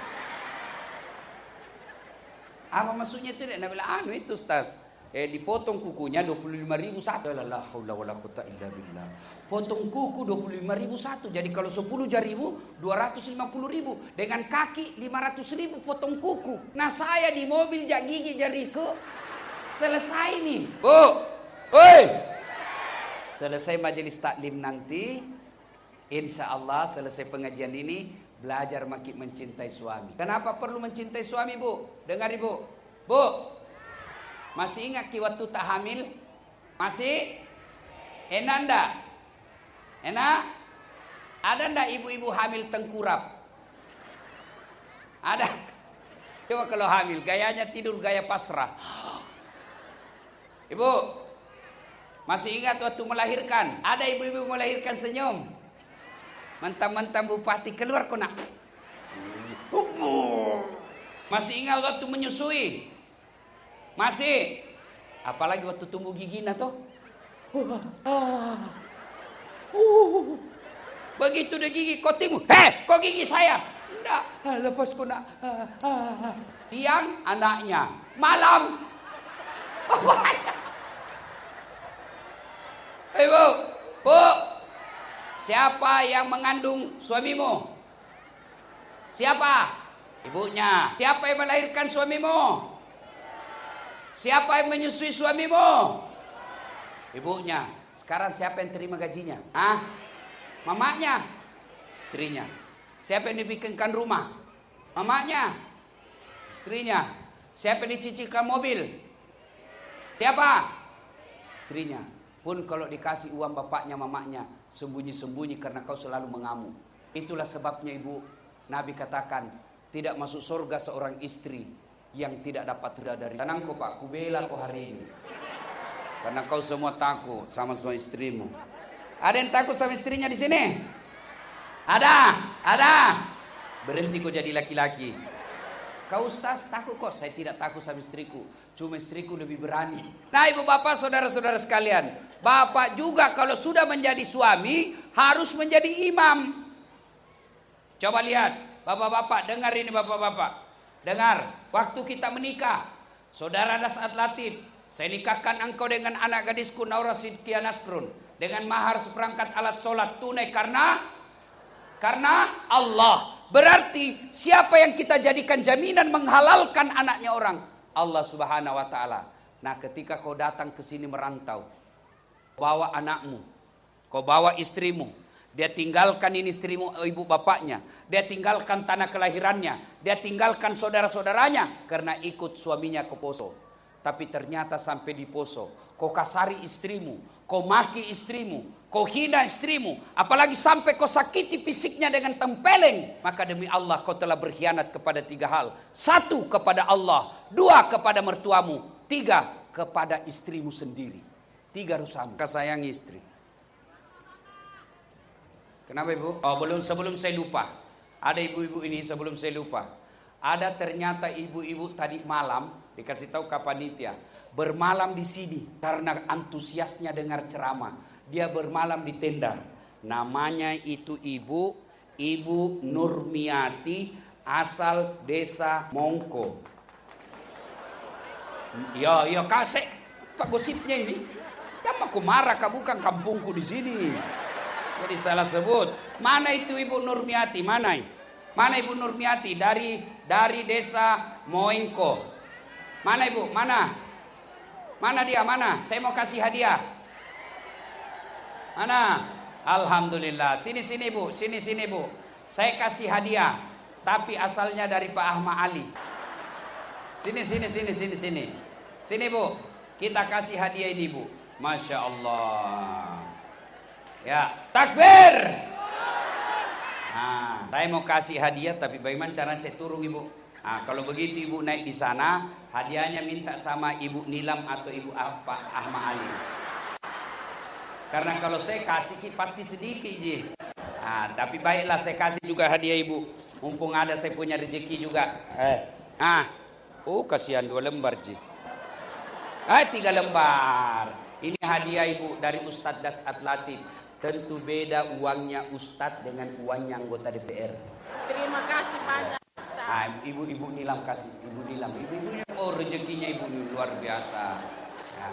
Apa maksudnya itu? Nah bilang, "Anu itu Ustaz. Eh dipotong kukunya dua puluh lima ribu satu." La haula wala quwata illa billah. Potong kuku dua puluh lima ribu satu. Jadi kalau sepuluh jarimu dua ratus lima puluh ribu. Dengan kaki lima ratus ribu potong kuku. Nah saya di mobil jak gigi jariku. Selesai nih. Bu. Woi. Selesai majelis taklim nanti, insya Allah selesai pengajian ini, belajar makin mencintai suami. Kenapa perlu mencintai suami, Bu? Dengar Ibu. Bu. Masih ingat ki waktu tak hamil? Masih? Enak ndak? Enak? Ada ndak ibu-ibu hamil tengkurap? Ada? Coba kalau hamil, gayanya tidur gaya pasrah. Ibu, masih ingat waktu melahirkan? Ada ibu-ibu melahirkan senyum. Mentang-mentang bupati keluar kok nak. Masih ingat waktu menyusui? Masih? Apalagi waktu tumbuh giginya toh. Begitu udah gigi kok timbul. Heh, kok gigi saya? Enggak, lepas kok nak. Siang anaknya, malam bapaknya. Hei Bu, Bu, siapa yang mengandung suamimu? Siapa? Ibunya. Siapa yang melahirkan suamimu? Siapa yang menyusui suamimu? Ibunya. Sekarang siapa yang terima gajinya? Hah? Mamanya? Istrinya. Siapa yang dibikinkan rumah? Mamanya? Istrinya. Siapa yang dicicilkan mobil? Siapa? Istrinya. Pun kalau dikasih uang bapaknya, mamanya, sembunyi-sembunyi karena kau selalu mengamuk. Itulah sebabnya Ibu, Nabi katakan, tidak masuk surga seorang istri yang tidak dapat ridha dari. Tenang kau Pak, ku bela kau hari ini. Karena kau semua takut sama semua istrimu. Ada yang takut sama istrinya di sini? Ada, ada. Berhenti kau jadi laki-laki. Kau Ustaz takut kok? Saya tidak takut sama istriku. Cuma istriku lebih berani. Nah ibu bapak saudara-saudara sekalian, bapak juga kalau sudah menjadi suami harus menjadi imam. Coba lihat, bapak-bapak dengar ini bapak-bapak. Dengar, waktu kita menikah, saudara Nas'ad Latif, saya nikahkan engkau dengan anak gadisku Naura Sidkia Nasrun dengan mahar seperangkat alat sholat tunai karena karena Allah. Berarti siapa yang kita jadikan jaminan menghalalkan anaknya orang? Allah Subhanahu wa taala. Nah, ketika kau datang ke sini merantau, bawa anakmu, kau bawa istrimu, dia tinggalkan ini istrimu, ibu bapaknya. Dia tinggalkan tanah kelahirannya. Dia tinggalkan saudara-saudaranya. Karena ikut suaminya ke Poso. tapi ternyata sampai di poso. Kau kasari istrimu, kau maki istrimu, kau hina istrimu, apalagi sampai kau sakiti fisiknya dengan tempeleng, maka demi Allah kau telah berkhianat kepada tiga hal. Satu, kepada Allah. Dua, kepada mertuamu. Tiga, kepada istrimu sendiri. Tiga dosamu. Kau sayang istri. Kenapa ibu? Oh, belum, sebelum saya lupa. Ada ibu-ibu ini sebelum saya lupa. Ada ternyata ibu-ibu tadi malam dikasih tahu ke panitia, bermalam di sini karena antusiasnya dengar ceramah. Dia bermalam di tenda. Namanya itu ibu, Ibu Nurmiati, asal desa Mongko. Ya, ya kasih kak gosipnya ini. Ya aku marah kak, bukan kampungku di sini. Jadi salah sebut. Mana itu Ibu Nurmiati? Mana? Mana Ibu Nurmiati? Dari dari desa Moengko. Mana Ibu? Mana? Mana dia? Mana? Saya mau kasih hadiah. Mana? Alhamdulillah. Sini sini Bu, sini sini Bu. Saya kasih hadiah, tapi asalnya dari Pak Ahmad Ali. Sini sini sini sini sini. Sini Bu. Kita kasih hadiah ini Bu. Masya Allah. Ya, takbir. Nah, saya mau kasih hadiah, tapi bagaimana cara saya turun Ibu? Nah, kalau begitu Ibu naik di sana, hadiahnya minta sama Ibu Nilam atau Ibu apa Ahmad Ali. Karena kalau saya kasih pasti sedikit je. Nah, tapi baiklah saya kasih juga hadiah Ibu. Mumpung ada saya punya rezeki juga. Eh, ah, oh kasihan dua lembar je. Ah, tiga lembar. Ini hadiah Ibu dari Ustadz Dasat Latif. Tentu beda uangnya Ustadz dengan uangnya anggota D P R. Terima kasih banyak Ustadz. Ah, ibu-ibu Nilam kasih, Ibu Nilam. Ibu-ibunya oh rezekinya Ibu ini luar biasa. Nah.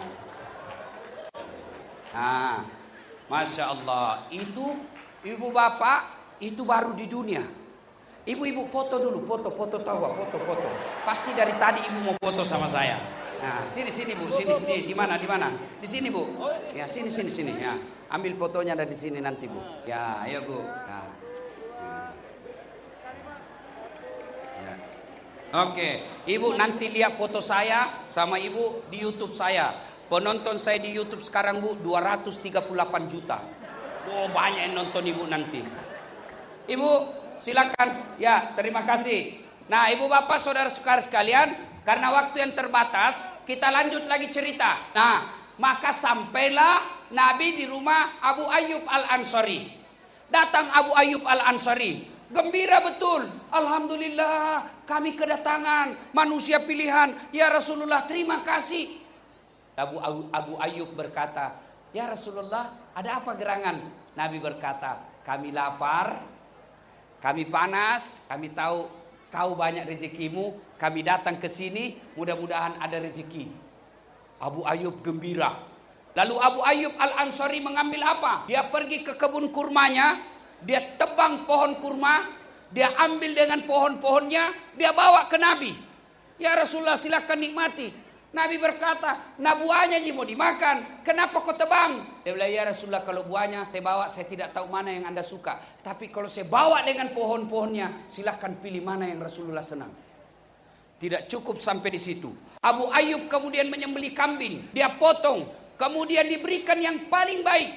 Nah, Masya Allah. Itu ibu bapak itu baru di dunia. Ibu-ibu foto dulu, foto-foto tahu, foto-foto. Pasti dari tadi ibu mau foto sama saya. Nah, sini sini Bu, sini sini. Di mana? Di mana? Di sini Bu. Ya, sini sini sini ya. Ambil fotonya dari sini nanti Bu. Ya, ayo Bu. Ya. Ya. Oke, Ibu nanti lihat foto saya sama Ibu di YouTube saya. Penonton saya di YouTube sekarang Bu dua ratus tiga puluh delapan juta. Oh, banyak yang nonton Ibu nanti. Ibu, silakan. Ya, terima kasih. Nah, Ibu Bapak Saudara sekalian, karena waktu yang terbatas, kita lanjut lagi cerita. Nah, maka sampailah Nabi di rumah Abu Ayyub Al-Ansari. Datang Abu Ayyub Al-Ansari, gembira betul. Alhamdulillah, kami kedatangan manusia pilihan. Ya Rasulullah, terima kasih. Abu, Abu, Abu Ayyub berkata, ya Rasulullah, ada apa gerangan? Nabi berkata, kami lapar, kami panas, kami tahu kau banyak rezekimu, kami datang ke sini, mudah-mudahan ada rezeki. Abu Ayyub gembira. Lalu Abu Ayyub Al-Ansari mengambil apa? Dia pergi ke kebun kurmanya, dia tebang pohon kurma, dia ambil dengan pohon-pohonnya, dia bawa ke Nabi. Ya Rasulullah, silakan nikmati. Nabi berkata, nah buahnya ini mau dimakan, kenapa kau tebang? Dia bilang, ya Rasulullah, kalau buahnya saya bawa, saya tidak tahu mana yang Anda suka. Tapi kalau saya bawa dengan pohon-pohonnya, silakan pilih mana yang Rasulullah senang. Tidak cukup sampai di situ. Abu Ayyub kemudian menyembelih kambing, dia potong, kemudian diberikan yang paling baik.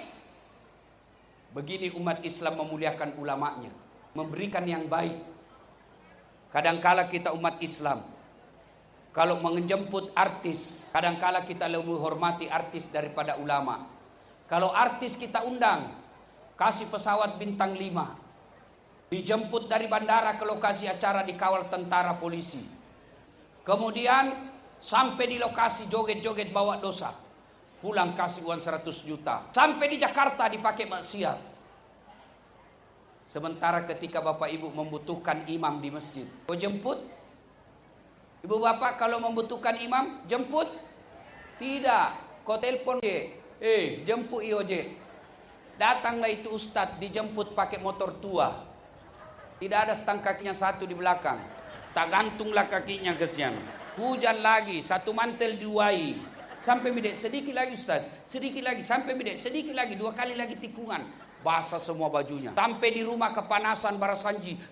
Begini umat Islam memuliakan ulamanya, memberikan yang baik. Kadangkala kita umat Islam, kalau menjemput artis, kadangkala kita lebih hormati artis daripada ulama. Kalau artis kita undang, kasih pesawat bintang lima, dijemput dari bandara ke lokasi acara dikawal tentara polisi. Kemudian sampai di lokasi joget-joget bawa dosa, pulang kasih uang seratus juta. Sampai di Jakarta dipakai maksiat. Sementara ketika bapak ibu membutuhkan imam di masjid, kau jemput? Ibu bapak kalau membutuhkan imam, jemput? Tidak, kau telepon dia, eh jemput I O J. Datanglah itu ustadz, dijemput pakai motor tua. Tidak ada stang kakinya satu di belakang. Tak gantunglah kakinya ke sana. Hujan lagi, satu mantel diuai. Sampai midek, sedikit lagi ustadz, sedikit lagi, sampai midek, sedikit lagi, dua kali lagi tikungan. Basah semua bajunya. Sampai di rumah kepanasan barasanji.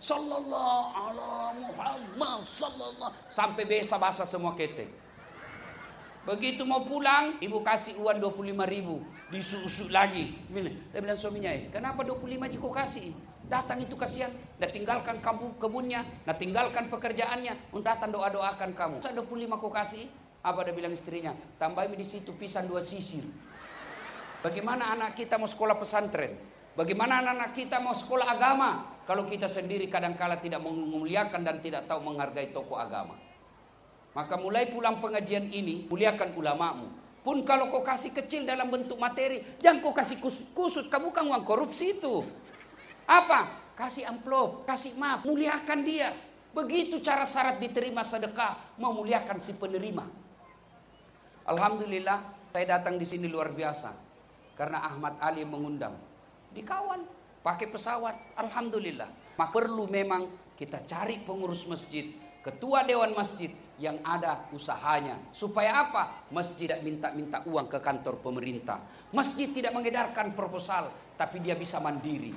Sallallahu alaihi Muhammad sallallahu. Sampai basah-basah semua ketek. Begitu mau pulang, ibu kasih uang dua puluh lima ribu. Disusuk lagi. Dia bilang suaminya, eh, kenapa dua puluh lima ribu kau kasih? Datang itu kasihan. Dia tinggalkan kampung kebunnya. Dia tinggalkan pekerjaannya. Untuk datang doa-doakan kamu. Masa dua puluh lima kau kasih? Apa dia bilang istrinya? Tambahin di situ pisang dua sisir. Bagaimana anak kita mau sekolah pesantren? Bagaimana anak-anak kita mau sekolah agama? Kalau kita sendiri kadang-kala tidak memuliakan dan tidak tahu menghargai tokoh agama. Maka mulai pulang pengajian ini, muliakan ulamamu. Pun kalau kau kasih kecil dalam bentuk materi, jangan kau kasih kusut, kamu bukan uang korupsi itu. Apa? Kasih amplop, kasih map, muliakan dia. Begitu cara syarat diterima sedekah, memuliakan si penerima. Alhamdulillah, saya datang di sini luar biasa. Karena Ahmad Ali mengundang. Di kawan, pakai pesawat, alhamdulillah. Maka perlu memang kita cari pengurus masjid, ketua dewan masjid yang ada usahanya. Supaya apa? Masjid tidak minta-minta uang ke kantor pemerintah. Masjid tidak mengedarkan proposal, tapi dia bisa mandiri.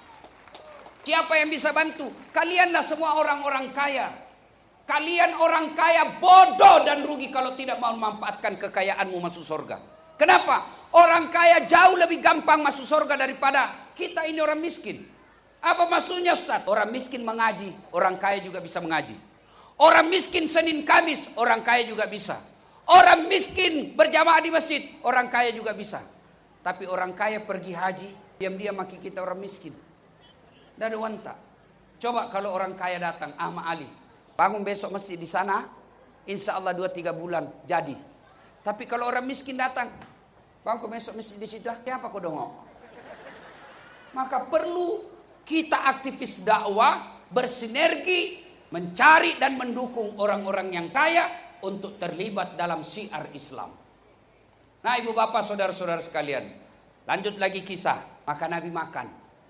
Siapa yang bisa bantu? Kalianlah semua orang-orang kaya. Kalian orang kaya bodoh dan rugi kalau tidak mau memanfaatkan kekayaanmu masuk surga. Kenapa? Orang kaya jauh lebih gampang masuk surga daripada kita ini orang miskin. Apa maksudnya Ustaz? Orang miskin mengaji, orang kaya juga bisa mengaji. Orang miskin Senin Kamis, orang kaya juga bisa. Orang miskin berjamaah di masjid, orang kaya juga bisa. Tapi orang kaya pergi haji, diam-diam maki kita orang miskin. Tidak ada wanta. Coba kalau orang kaya datang, Ahmad Ali, bangun besok masjid di sana, insya Allah dua tiga bulan jadi. Tapi kalau orang miskin datang, bangun besok masjid di situ, siapa kau dongok? Maka perlu kita aktivis dakwah bersinergi, mencari dan mendukung orang-orang yang kaya untuk terlibat dalam syiar Islam. Nah ibu bapak saudara-saudara sekalian, lanjut lagi kisah. Maka Nabi makan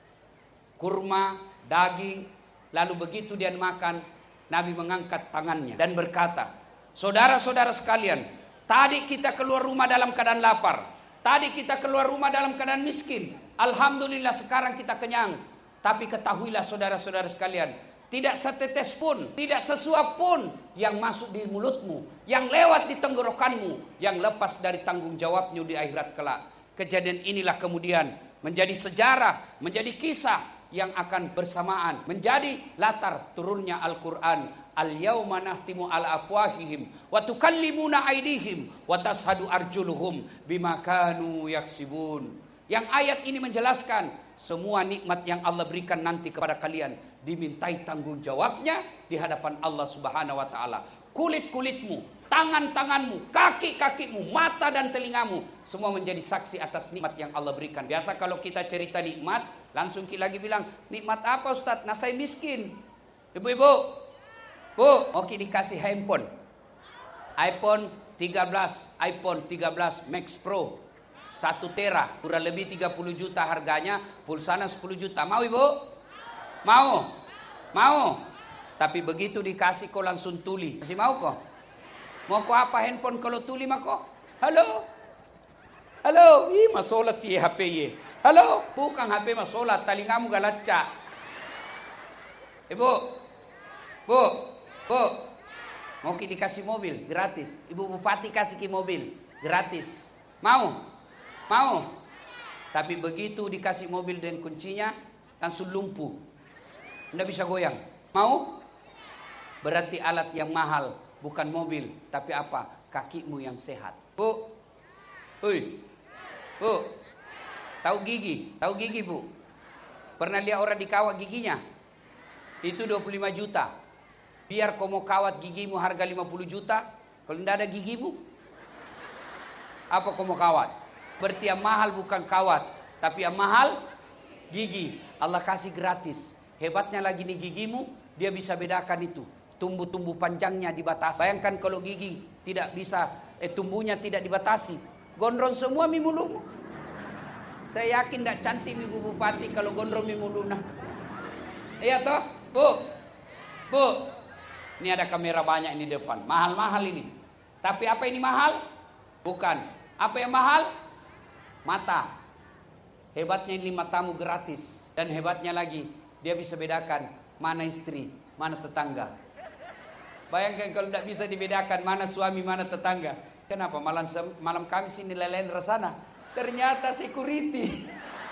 kurma, daging, lalu begitu dia makan, Nabi mengangkat tangannya dan berkata, saudara-saudara sekalian, tadi kita keluar rumah dalam keadaan lapar, tadi kita keluar rumah dalam keadaan miskin, alhamdulillah sekarang kita kenyang. Tapi ketahuilah saudara-saudara sekalian, tidak setetes pun, tidak sesuap pun yang masuk di mulutmu, yang lewat di tenggorokanmu, yang lepas dari tanggung jawabnya di akhirat kelak. Kejadian inilah kemudian menjadi sejarah, menjadi kisah yang akan bersamaan menjadi latar turunnya Al-Quran. Al-yawma nahtimu ala afwahihim wa tukallimuna aydihim wa tashhadu arjuluhum bima kanu yaksibun. Yang ayat ini menjelaskan semua nikmat yang Allah berikan nanti kepada kalian dimintai tanggung jawabnya di hadapan Allah Subhanahu wa taala. Kulit-kulitmu, tangan-tanganmu, kaki-kakimu, mata dan telingamu semua menjadi saksi atas nikmat yang Allah berikan. Biasa kalau kita cerita nikmat, langsung kita lagi bilang, nikmat apa Ustaz? Nah saya miskin. Ibu-ibu, Bu, mau kita dikasih handphone. iPhone tiga belas, iPhone tiga belas Max Pro satu tera, kurang lebih tiga puluh juta harganya, pulsanya sepuluh juta. Mau ibu? Mau? Mau? Tapi begitu dikasih kau langsung tuli. Masih mau kok? Mau kau apa handphone kalau tuli mah kok? Halo? Halo? Ih masalah si H P ye. Halo? Bukan H P masalah, telingamu galacak. Ibu? Bu? Bu? Mau ki dikasih mobil gratis. Ibu bupati kasih ki mobil gratis. Mau? Mau? Tapi begitu dikasih mobil dan kuncinya langsung lumpuh. Tidak bisa goyang. Mau? Berarti alat yang mahal, bukan mobil, tapi apa? Kakimu yang sehat. Bu, hui, bu, tahu gigi? Tahu gigi bu? Pernah lihat orang dikawat giginya? Itu dua puluh lima juta. Biar kau mau kawat gigimu harga lima puluh juta, kalau tidak ada gigimu, apa kau mau kawat? Berarti yang mahal bukan kawat, tapi yang mahal gigi. Allah kasih gratis. Hebatnya lagi nih gigimu, dia bisa bedakan itu. Tumbuh-tumbuh panjangnya dibatasi. Bayangkan kalau gigi tidak bisa, eh tumbuhnya tidak dibatasi. Gondrong semua mi mulumu. Saya yakin tidak cantik ibu bupati kalau gondrong mi muluna. Iya toh, bu, bu. Ini ada kamera banyak ini depan. Mahal-mahal ini. Tapi apa ini mahal? Bukan. Apa yang mahal? Mata. Hebatnya ini matamu gratis. Dan hebatnya lagi, dia bisa bedakan mana istri, mana tetangga. Bayangkan kalau tidak bisa dibedakan mana suami, mana tetangga. Kenapa malam malam Kamis ini lelen resana? Ternyata security.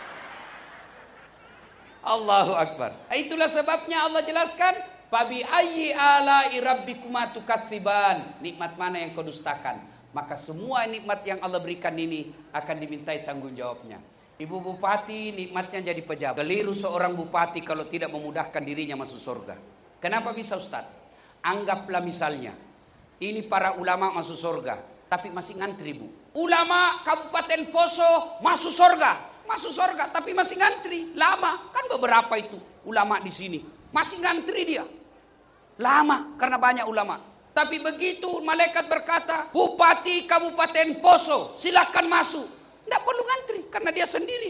Allahu Akbar. Itulah sebabnya Allah jelaskan, fabi ayyi ala'i rabbikuma tukatsiban. Nikmat mana yang kau dustakan? Maka semua nikmat yang Allah berikan ini akan dimintai tanggung jawabnya. Ibu bupati nikmatnya jadi pejabat. Keliru seorang bupati kalau tidak memudahkan dirinya masuk surga. Kenapa bisa Ustaz? Anggaplah misalnya ini para ulama masuk surga, tapi masih ngantri bu. Ulama Kabupaten Poso masuk surga. Masuk surga tapi masih ngantri, lama. Kan beberapa itu ulama di sini masih ngantri dia. Lama karena banyak ulama. Tapi begitu malaikat berkata, Bupati Kabupaten Poso, silakan masuk. Tidak perlu ngantri karena dia sendiri.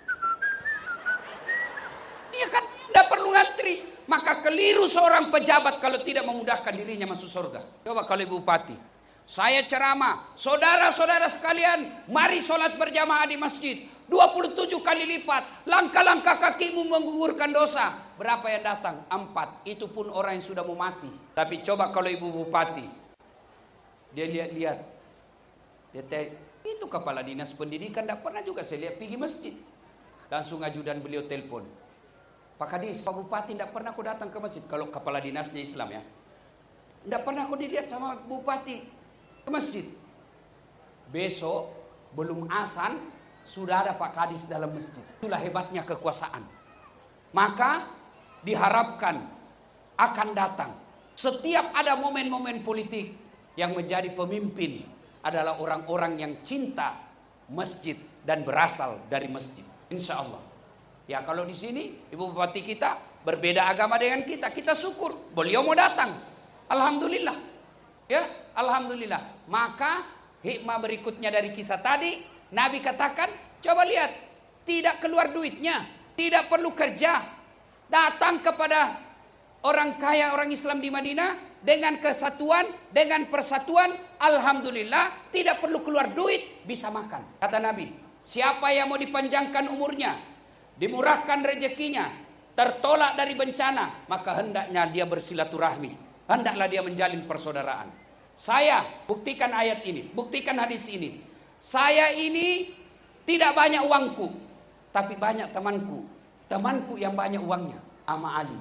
Iya kan? Tidak perlu ngantri. Maka keliru seorang pejabat kalau tidak memudahkan dirinya masuk surga. Coba kalau bupati, saya ceramah, saudara-saudara sekalian, mari sholat berjamaah di masjid. dua puluh tujuh kali lipat, langkah-langkah kakimu menggugurkan dosa. Berapa yang datang? Empat. Itu pun orang yang sudah mau mati. Tapi coba kalau ibu bupati, dia lihat-lihat, dia tanya, itu kepala dinas pendidikan, tidak pernah juga saya lihat pergi masjid. Langsung ajudan beliau telepon, Pak Kadis, Pak Bupati tidak pernah aku datang ke masjid. Kalau kepala dinasnya Islam ya, tidak pernah aku dilihat sama Bupati ke masjid. Besok belum azan sudah ada Pak Kadis dalam masjid. Itulah hebatnya kekuasaan. Maka diharapkan akan datang. Setiap ada momen-momen politik yang menjadi pemimpin adalah orang-orang yang cinta masjid dan berasal dari masjid. Insya Allah. Ya kalau di sini Ibu Bupati kita berbeda agama dengan kita, kita syukur. Beliau mau datang. Alhamdulillah. Ya, alhamdulillah. Maka hikmah berikutnya dari kisah tadi, Nabi katakan, coba lihat, tidak keluar duitnya, tidak perlu kerja, datang kepada orang kaya, orang Islam di Madinah dengan kesatuan, dengan persatuan, alhamdulillah, tidak perlu keluar duit, bisa makan. Kata Nabi, siapa yang mau dipanjangkan umurnya, dimurahkan rezekinya, tertolak dari bencana, maka hendaknya dia bersilaturahmi, hendaklah dia menjalin persaudaraan. Saya buktikan ayat ini, buktikan hadis ini. Saya ini tidak banyak uangku, tapi banyak temanku. Temanku yang banyak uangnya, sama Ali.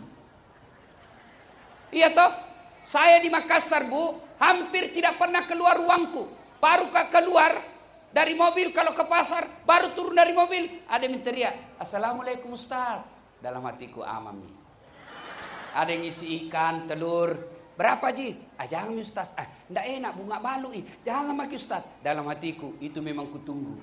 Iya toh, saya di Makassar bu, hampir tidak pernah keluar uangku. Baru keluar dari mobil kalau ke pasar, baru turun dari mobil, ada yang teriak, Assalamualaikum Ustaz. Dalam hatiku amami. Ada yang isi ikan, telur. Berapa Ji? Ah jangan Ustaz. Ah enggak enak bunga balu ih. Jangan maki Ustaz. Dalam hatiku itu memang kutunggu.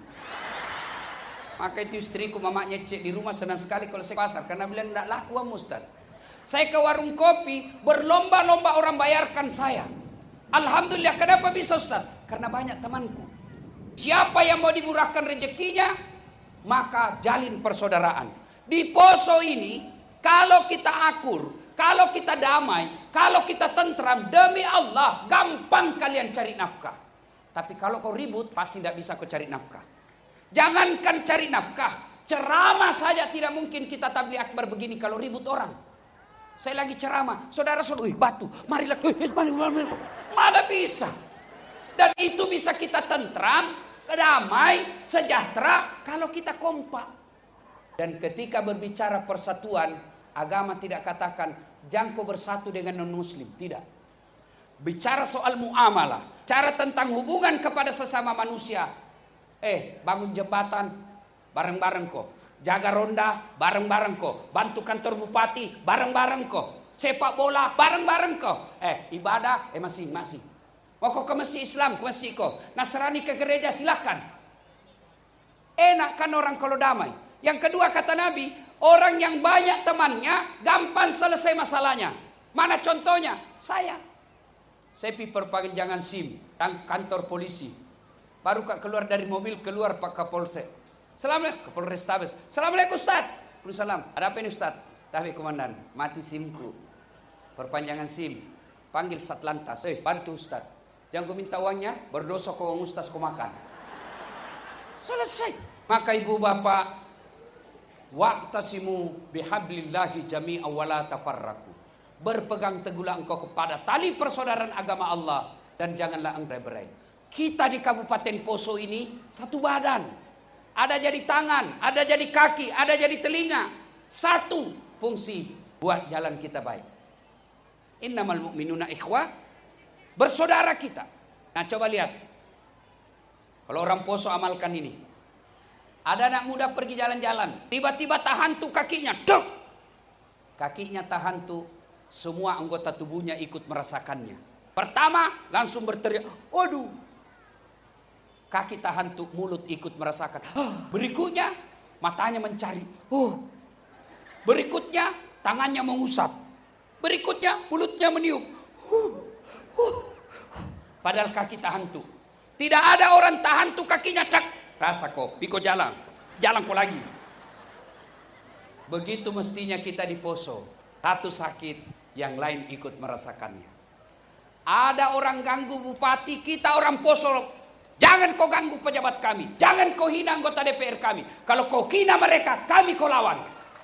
Maka itu istriku mamanya cek di rumah senang sekali kalau saya ke pasar karena bilang enggak laku am Ustaz. Saya ke warung kopi berlomba-lomba orang bayarkan saya. Alhamdulillah, kenapa bisa Ustaz? Karena banyak temanku. Siapa yang mau dimurahkan rezekinya, maka jalin persaudaraan. Di Poso ini kalau kita akur, kalau kita damai, kalau kita tentram, demi Allah, gampang kalian cari nafkah. Tapi kalau kau ribut, pasti tidak bisa kau cari nafkah. Jangankan cari nafkah, ceramah saja tidak mungkin kita tabligh akbar begini kalau ribut orang. Saya lagi ceramah, saudara-saudara, wih batu, marilah, mana bisa. Dan itu bisa kita tentram, damai, sejahtera, kalau kita kompak. Dan ketika berbicara persatuan, agama tidak katakan jangan kau bersatu dengan non-muslim, tidak. Bicara soal muamalah, cara tentang hubungan kepada sesama manusia. Eh, bangun jembatan bareng-bareng kok, jaga ronda bareng-bareng kok, bantu kantor bupati bareng-bareng kok, sepak bola bareng-bareng kok. Eh, ibadah eh masing-masing. Mau kok ke masjid Islam, ke masjid kok, Nasrani ke gereja silakan. Enak kan orang kalau damai. Yang kedua kata Nabi, orang yang banyak temannya gampang selesai masalahnya. Mana contohnya? Saya. Saya pergi perpanjangan SIM, kantor polisi. Baru keluar dari mobil, keluar Pak Kapolsek. Assalamualaikum, Kapolrestabes. Assalamualaikum Ustaz. Waalaikumsalam. Ada apa ini Ustaz? Tapi komandan, mati SIMku. Perpanjangan SIM. Panggil Satlantas. Eh, bantu Ustaz. Yang ku minta uangnya, berdosa kau uang Ustaz kau makan. Selesai. Maka ibu bapak, wa'tasimu bihablillahi jami'a wa la tafarraqu. Berpegang teguhlah engkau kepada tali persaudaraan agama Allah dan janganlah engkau berai. Kita di Kabupaten Poso ini satu badan. Ada jadi tangan, ada jadi kaki, ada jadi telinga. Satu fungsi buat jalan kita baik. Innamal mu'minuna ikhwah, bersaudara kita. Nah coba lihat. Kalau orang Poso amalkan ini. Ada anak muda pergi jalan-jalan, tiba-tiba tahan tuh kakinya, duk. Kakinya tahan tuh, semua anggota tubuhnya ikut merasakannya. Pertama langsung berteriak, waduh. Kaki tahan tuh, mulut ikut merasakan. Berikutnya matanya mencari. Oh. Berikutnya tangannya mengusap. Berikutnya mulutnya meniup. Padahal kaki tahan tuh. Tidak ada orang tahan tuh kakinya, tak. Rasa kok, piko jalan, jalan kok lagi. Begitu mestinya kita di Poso. Satu sakit, yang lain ikut merasakannya. Ada orang ganggu bupati, kita orang Poso. Jangan kau ganggu pejabat kami. Jangan kau hina anggota D P R kami. Kalau kau hina mereka, kami kau lawan.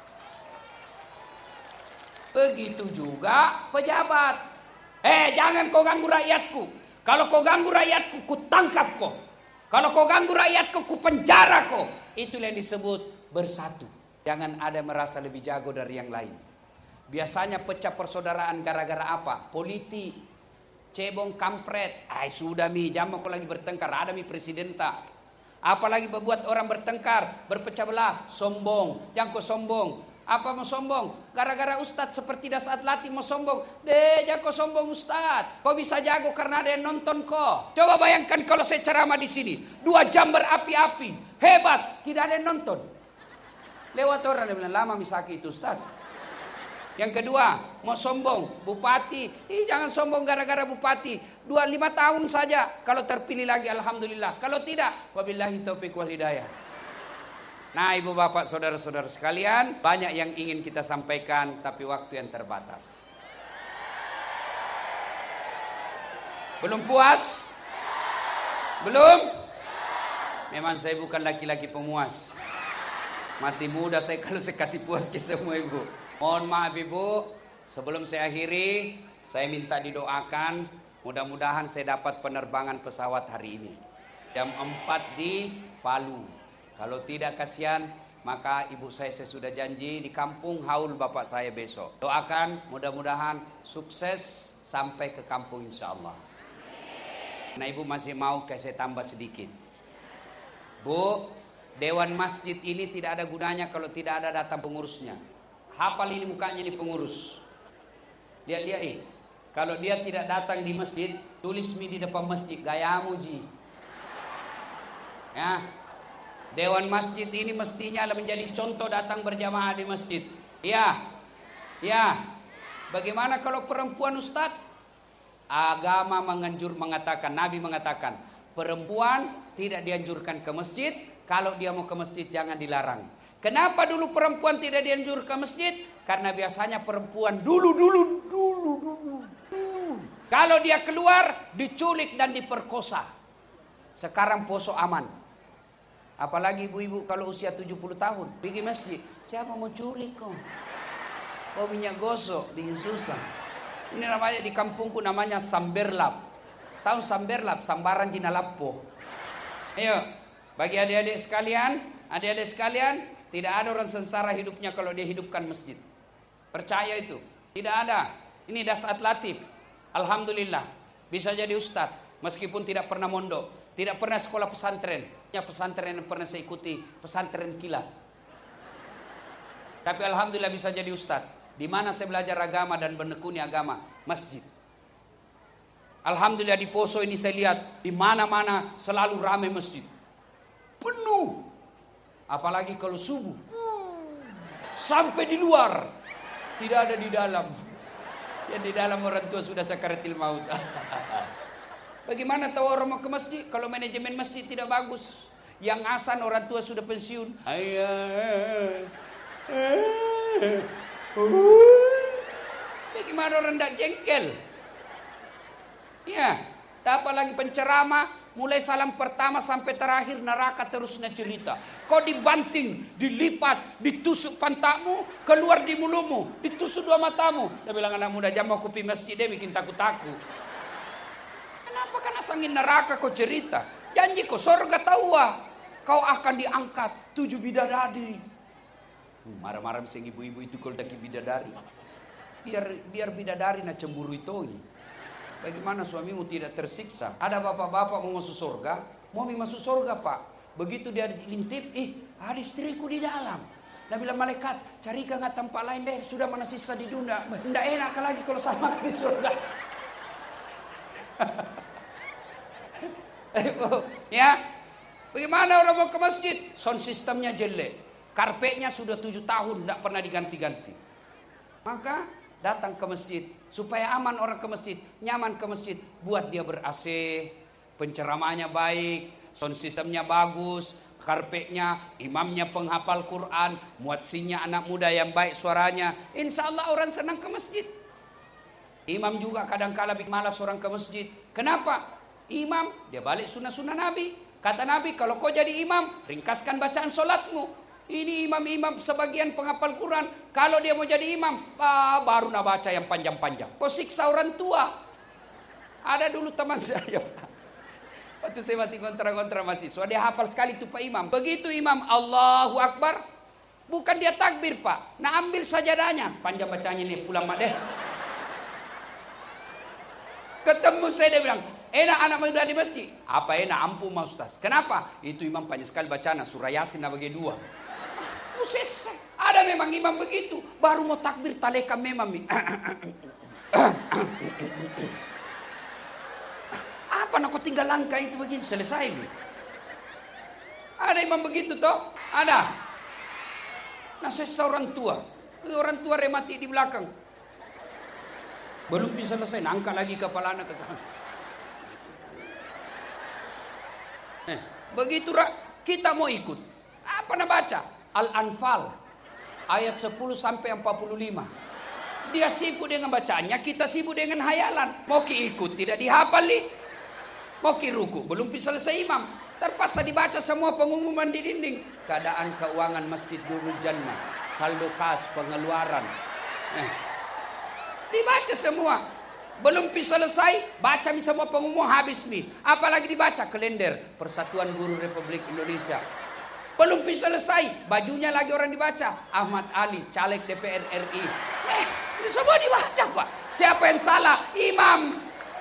Begitu juga pejabat. Eh, jangan kau ganggu rakyatku. Kalau kau ganggu rakyatku, ku tangkap kau. Kalau kau ganggu rakyatku, ku penjara kau. Itulah yang disebut bersatu. Jangan ada merasa lebih jago dari yang lain. Biasanya pecah persaudaraan gara-gara apa? Politik, cebong, kampret. Ay sudah mi, jangan kau lagi bertengkar. Ada mi presiden tak. Apalagi membuat orang bertengkar, berpecah belah, sombong. Jangan kau sombong. Apa mau sombong? Gara-gara ustadz seperti das atletik mau sombong. Deh, jangan kau sombong ustadz. Kau bisa jago karena ada yang nonton kau. Coba bayangkan kalau saya ceramah di sini, dua jam berapi-api, hebat, tidak ada yang nonton. Lewat orang dia bilang lama misaki itu ustadz. Yang kedua, mau sombong, bupati. Ih, jangan sombong gara-gara bupati. Dua lima tahun saja. Kalau terpilih lagi, alhamdulillah. Kalau tidak, wabillahi taufiq wal hidayah. Nah ibu bapak saudara-saudara sekalian, banyak yang ingin kita sampaikan tapi waktu yang terbatas. Belum puas? Belum? Memang saya bukan laki-laki pemuas. Mati muda saya kalau saya kasih puas ke semua ibu. Mohon maaf ibu, sebelum saya akhiri, saya minta didoakan. Mudah-mudahan saya dapat penerbangan pesawat hari ini. Jam empat di Palu. Kalau tidak kasihan, maka ibu saya, saya sudah janji di kampung haul bapak saya besok. Doakan mudah-mudahan sukses sampai ke kampung insya Allah. Nah ibu masih mau kayak saya tambah sedikit. Bu, dewan masjid ini tidak ada gunanya kalau tidak ada datang pengurusnya. Hafal ini mukanya ini pengurus. Lihat-lihat eh. Kalau dia tidak datang di masjid, tulis mi di depan masjid, gayamu ji. Ya. Dewan masjid ini mestinya menjadi contoh datang berjamaah di masjid. Ya, ya. Bagaimana kalau perempuan Ustadz? Agama menganjur mengatakan, Nabi mengatakan, perempuan tidak dianjurkan ke masjid. Kalau dia mau ke masjid jangan dilarang. Kenapa dulu perempuan tidak dianjurkan ke masjid? Karena biasanya perempuan dulu, dulu, dulu, dulu, dulu. Kalau dia keluar diculik dan diperkosa. Sekarang Poso aman. Apalagi ibu-ibu kalau usia tujuh puluh tahun pergi masjid, siapa mau curi kok? Oh minyak gosok, bikin susah. Ini namanya di kampungku namanya samberlap. Tahu samberlap, sambaran jinalapo. Ayo, bagi adik-adik sekalian, adik-adik sekalian, tidak ada orang sengsara hidupnya kalau dia hidupkan masjid. Percaya itu, tidak ada. Ini dasar latif. Alhamdulillah, bisa jadi ustadz meskipun tidak pernah mondok. Tidak pernah sekolah pesantren. Ya pesantren yang pernah saya ikuti, pesantren kilat. Tapi alhamdulillah bisa jadi ustaz. Di mana saya belajar agama dan menekuni agama? Masjid. Alhamdulillah di Poso ini saya lihat di mana-mana selalu ramai masjid. Penuh. Apalagi kalau subuh. Sampai di luar. Tidak ada di dalam. Yang di dalam orang tua sudah sakaratil maut. Bagaimana tahu orang mau ke masjid kalau manajemen masjid tidak bagus? Yang asan orang tua sudah pensiun. Ayah. Bagaimana orang tidak jengkel? Ya, dapat lagi penceramah mulai salam pertama sampai terakhir neraka terusnya cerita. Kau dibanting, dilipat, ditusuk pantatmu, keluar di mulutmu, ditusuk dua matamu. Dia bilang anak muda jangan mau kopi masjid dia bikin takut-takut. Kenapa? Karena pasangin neraka kau cerita. Janji kau sorga tahu ah. Kau akan diangkat tujuh bidadari. Marah-marah bisa ibu-ibu itu kalau daki bidadari. Biar biar bidadari na cemburu itu. Bagaimana suamimu tidak tersiksa? Ada bapak-bapak mau masuk surga, mau masuk surga pak. Begitu dia lintip, ih ada istriku di dalam. Nah bilang malaikat, carikan nggak tempat lain deh. Sudah mana sisa di dunia. Tidak enak lagi kalau sama di surga. Ya, bagaimana orang mau ke masjid? Sound sistemnya jelek, karpetnya sudah tujuh tahun tidak pernah diganti-ganti. Maka datang ke masjid supaya aman orang ke masjid, nyaman ke masjid. Buat dia ber-A C, penceramahnya baik, sound sistemnya bagus, karpetnya, imamnya penghafal Quran, muadzinnya anak muda yang baik suaranya. Insya Allah orang senang ke masjid. Imam juga kadang-kala malas orang ke masjid. Kenapa? Imam dia balik sunnah-sunnah Nabi. Kata Nabi, kalau kau jadi imam, ringkaskan bacaan solatmu. Ini imam-imam sebagian penghafal Quran, kalau dia mau jadi imam, ah, baru nak baca yang panjang-panjang. Kau siksa orang tua. Ada dulu teman saya, Pak. Waktu saya masih kontra-kontra mahasiswa, dia hafal sekali itu Pak Imam. Begitu imam Allahu Akbar, bukan dia takbir Pak. Nah ambil sajadahnya, panjang bacanya nih, pulang mak deh. Ketemu saya dia bilang, enak anak muda di masjid. Apa enak, ampun mas Ustaz. Kenapa? Itu imam panjang sekali bacaan surah Yasin bagi dua. Uses, ada memang imam begitu. Baru mau takbir taleka memang. Apa nak kau tinggal langkah itu begini selesai. Ada imam begitu toh? Ada. Nah saya seorang tua. Orang tua remati di belakang. Belum bisa selesai, angkat lagi kepala anak. Eh, begitu kita mau ikut. Apa nak baca? Al-Anfal ayat sepuluh sampai empat puluh lima. Dia sibuk dengan bacaannya, kita sibuk dengan hayalan. Mau ikut tidak dihafal nih. Mau ruku belum bisa selesai imam. Terpaksa dibaca semua pengumuman di dinding. Keadaan keuangan Masjid Nurul Jannah, saldo kas, pengeluaran. Eh. Dibaca semua. Belum bisa selesai, baca mi semua pengumuman habis mi. Apalagi dibaca kalender Persatuan Guru Republik Indonesia. Belum bisa selesai, bajunya lagi orang dibaca. Ahmad Ali, caleg D P R R I. Eh, ini semua dibaca Pak. Siapa yang salah? Imam.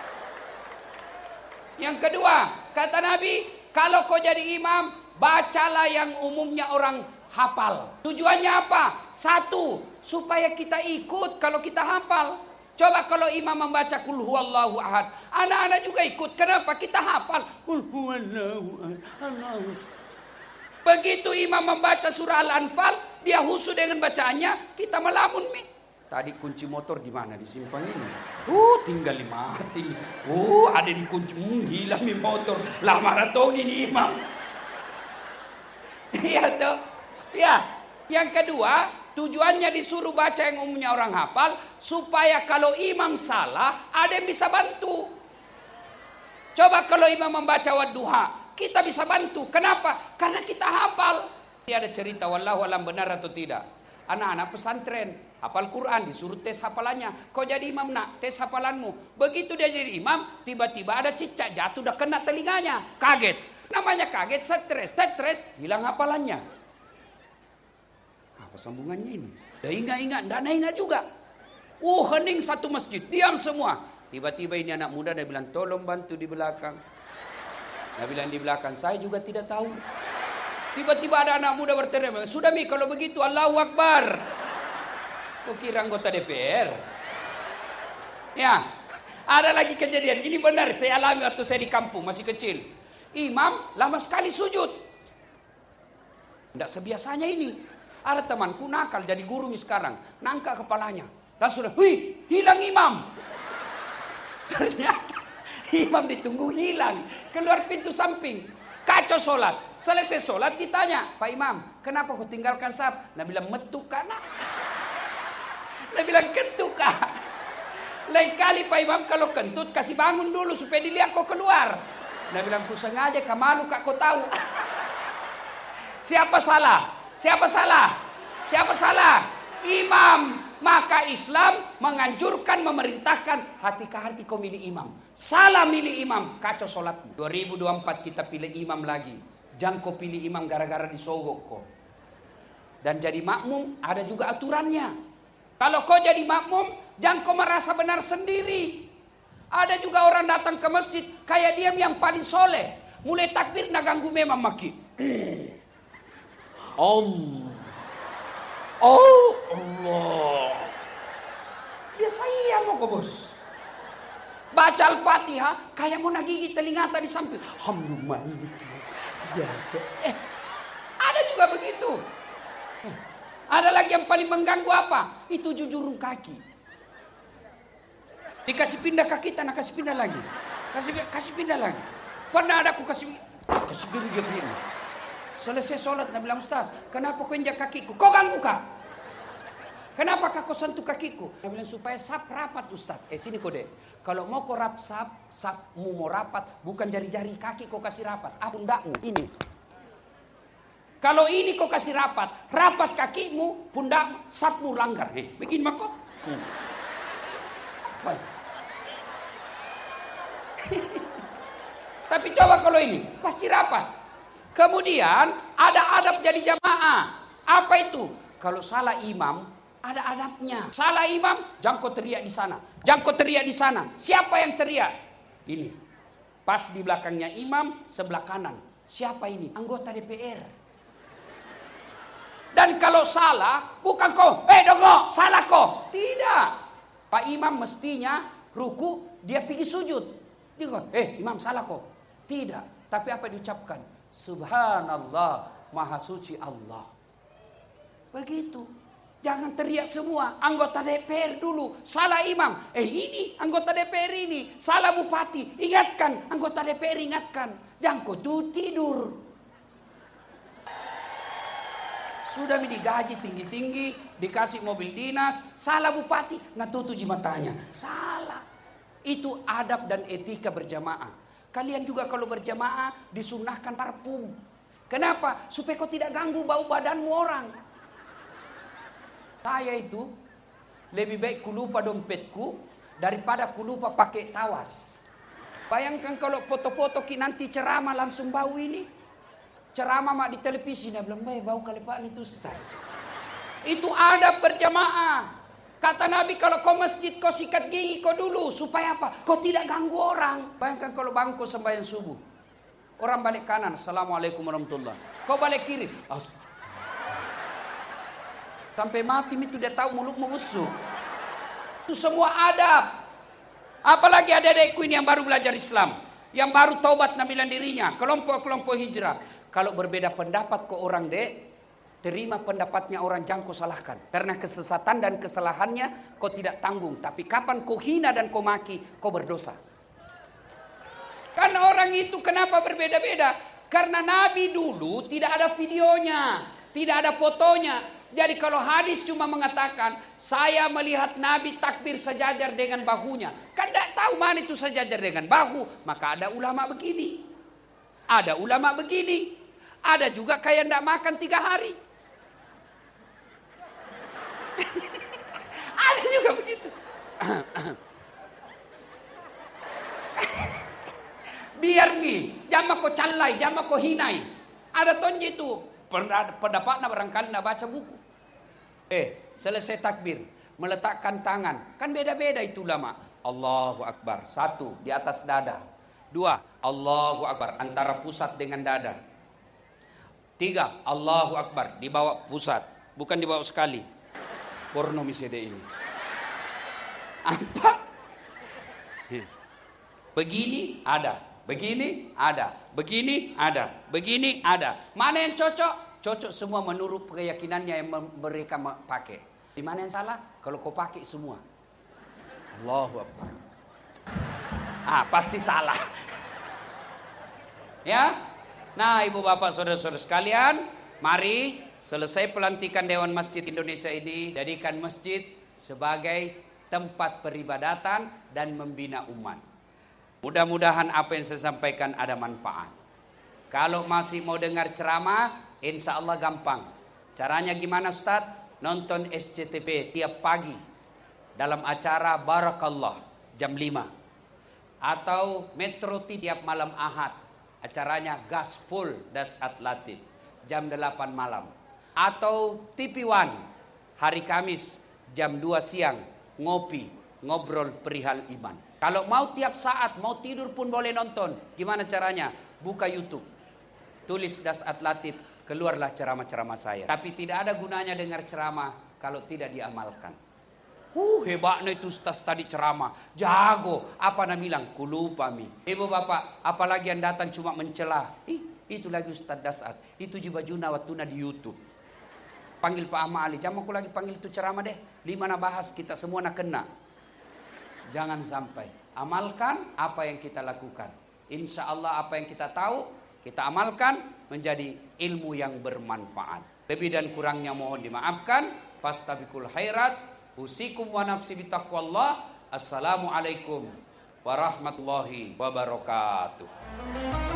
Yang kedua, kata Nabi, kalau kau jadi imam, bacalah yang umumnya orang hafal. Tujuannya apa? Satu, supaya kita ikut kalau kita hafal. Coba kalau imam membaca kul huwallahu ahad, anak-anak juga ikut. Kenapa? Kita hafal kul huwallahu ahad. Begitu imam membaca surah Al-Anfal, dia husu dengan bacaannya, kita melamun mi. Tadi kunci motor di mana? Disimpan ini. Uh, tinggal lima mati. Uh, ada di kunci. Hmm, gila mi motor. Lama atau gini imam. Iya toh. Ya. Yang kedua, tujuannya disuruh baca yang umumnya orang hafal supaya kalau imam salah, ada yang bisa bantu. Coba kalau imam membaca wadduha, kita bisa bantu. Kenapa? Karena kita hafal. Ini ada cerita wallahu alam benar atau tidak. Anak-anak pesantren hafal Quran disuruh tes hafalannya. Kau jadi imam nak, tes hafalanmu. Begitu dia jadi imam, tiba-tiba ada cicak jatuh udah kena telinganya. Kaget. Namanya kaget, stres, stres, hilang hafalannya. Apa sambungannya ini? Dah ingat-ingat, dah ingat juga. Uh, hening satu masjid, diam semua. Tiba-tiba ini anak muda dia bilang, tolong bantu di belakang. Dia bilang di belakang, saya juga tidak tahu. Tiba-tiba ada anak muda berteriak, sudah mi kalau begitu Allahu Akbar. Kau kira anggota D P R? Ya, ada lagi kejadian. Ini benar, saya alami waktu saya di kampung masih kecil. Imam lama sekali sujud. Tidak sebiasanya ini. Ada temanku nakal jadi guru mi sekarang, nangka kepalanya. Langsung, wih, hilang imam. Ternyata imam ditunggu hilang, keluar pintu samping. Kacau sholat. Selesai sholat ditanya, Pak Imam, kenapa kau tinggalkan sahab? Nah bilang metu kana. Nah bilang kentut kah? Lain kali Pak Imam kalau kentut kasih bangun dulu supaya dilihat kau keluar. Nah bilang ku sengaja kau malu kak kau tahu. Siapa salah? Siapa salah? Siapa salah? Imam. Maka Islam menganjurkan, memerintahkan hati ke hati kau milih imam. salah milih imam, kacau sholatmu. dua ribu dua puluh empat kita pilih imam lagi. Jangan kau pilih imam gara-gara disogok kau. Dan jadi makmum ada juga aturannya. Kalau kau jadi makmum, jangan kau merasa benar sendiri. Ada juga orang datang ke masjid kayak dia yang paling soleh. Mulai takbir nak ganggu memang maki. Allah. Oh Allah. Dia sayang mau kau bos. Baca Al-Fatihah kayak mau nagigit telinga tadi samping. Alhamdulillah. Ya, eh, ada juga begitu. Eh, ada lagi yang paling mengganggu apa? Itu jujurun kaki. Dikasih pindah kaki, tanah kasih pindah lagi. Kasih kasih pindah lagi. Pernah ada aku kasih kasih gini gini. Selesai sholat, Nabi bilang, Ustaz, kenapa kau injak kakiku? Kau ganggu kak? Kenapa kau sentuh kakiku? Nabi bilang, supaya sap rapat Ustaz. Eh sini kau deh. Kalau mau kau rap sap, sapmu mau rapat, bukan jari-jari kaki kau kasih rapat. Ah pundakmu, ini. Kalau ini kau kasih rapat, rapat kakimu, pundak, sapmu langgar. Eh, begini mah kau. Hmm. Baik. Tapi coba kalau ini, pasti rapat. Kemudian ada adab jadi jamaah. Apa itu? Kalau salah imam, ada adabnya. Salah imam, jangan kau teriak di sana. Jangan kau teriak di sana. Siapa yang teriak? Ini. Pas di belakangnya imam, sebelah kanan. Siapa ini? Anggota D P R. Dan kalau salah, bukan kau. Eh dongo, salah kau. Tidak. Pak imam mestinya ruku, dia pergi sujud. Dia kata, eh imam salah kau. Tidak. Tapi apa diucapkan? Subhanallah, maha suci Allah. Begitu. Jangan teriak semua. Anggota D P R dulu. Salah imam. Eh ini anggota D P R ini. Salah bupati. Ingatkan. Anggota D P R ingatkan. Jangan kau tuh tidur. Sudah digaji tinggi-tinggi. Dikasih mobil dinas. Salah bupati. Nah tutup matanya. Salah. Itu adab dan etika berjamaah. Kalian juga kalau berjamaah disunnahkan parfum. Kenapa? Supaya kau tidak ganggu bau badanmu orang. Saya itu lebih baik ku lupa dompetku daripada ku lupa pakai tawas. Bayangkan kalau foto-foto ki nanti ceramah langsung bau ini. Ceramah mak di televisi, nah belum baik bau kalepak itu Ustaz. Itu adab berjamaah. Kata Nabi kalau kau masjid kau sikat gigi kau dulu. Supaya apa? Kau tidak ganggu orang. Bayangkan kalau bangku sembahyang subuh. Orang balik kanan. Assalamualaikum warahmatullahi wabarakatuh. Kau balik kiri. As- Sampai mati itu dia tahu mulutmu busuk. Itu semua adab. Apalagi adik-adikku ini yang baru belajar Islam. Yang baru taubat namilan dirinya. Kelompok-kelompok hijrah. Kalau berbeda pendapat ke orang dek. Terima pendapatnya orang, jangan kau salahkan. Karena kesesatan dan kesalahannya kau tidak tanggung. Tapi kapan kau hina dan kau maki, kau berdosa. Karena orang itu kenapa berbeda-beda? Karena Nabi dulu tidak ada videonya. Tidak ada fotonya. Jadi kalau hadis cuma mengatakan, saya melihat Nabi takbir sejajar dengan bahunya. Kan tidak tahu mana itu sejajar dengan bahu. Maka ada ulama begini. Ada ulama begini. Ada juga kayak tidak makan tiga hari. Ada juga begitu. Biar nih, jangan kau calai, jangan kau hinai. Ada tonje itu. Pendapatnya barangkali nak baca buku. Eh, selesai takbir, meletakkan tangan. Kan beda-beda itu ulama. Allahu Akbar. Satu, di atas dada. Dua, Allahu Akbar. Antara pusat dengan dada. Tiga, Allahu Akbar. Di bawah pusat. Bukan di bawah sekali. Porno misede ini. Apa? Begini ada. Begini ada. Begini ada. Begini ada. Mana yang cocok? Cocok semua menurut keyakinannya yang mereka pakai. Di mana yang salah? Kalau kau pakai semua. Allahu Akbar. Ah, pasti salah. Ya? Nah, ibu bapak saudara-saudara sekalian, mari selesai pelantikan Dewan Masjid Indonesia ini, jadikan masjid sebagai tempat peribadatan dan membina umat. Mudah-mudahan apa yang saya sampaikan ada manfaat. Kalau masih mau dengar ceramah, insya Allah gampang. Caranya gimana Ustaz? Nonton S C T V tiap pagi dalam acara Barakallah jam lima. Atau Metro T V tiap malam Ahad, acaranya Gaspol Das Atlatif jam delapan malam. Atau T V One hari Kamis jam dua siang, ngopi, ngobrol perihal iman. Kalau mau tiap saat, mau tidur pun boleh nonton. Gimana caranya? Buka YouTube, tulis Das Atlatif, keluarlah ceramah-ceramah saya. Tapi tidak ada gunanya dengar ceramah kalau tidak diamalkan. Uh, hebatnya itu ustaz tadi ceramah. Jago. Apa nak bilang? Kulupa mi. Ibu bapak, apalagi yang datang cuma mencela. Ih, itu lagi Ustaz Dasat. Itu juga bajuna watuna di YouTube. Panggil Pak Ahmad Ali. Jangan aku lagi panggil itu ceramah deh. Lima nak bahas, kita semua nak kena. Jangan sampai. Amalkan apa yang kita lakukan. Insya Allah apa yang kita tahu, kita amalkan menjadi ilmu yang bermanfaat. Lebih dan kurangnya mohon dimaafkan. Fastabiqul khairat. Usikum wa nafsi bitaqwallah. Assalamualaikum warahmatullahi wabarakatuh.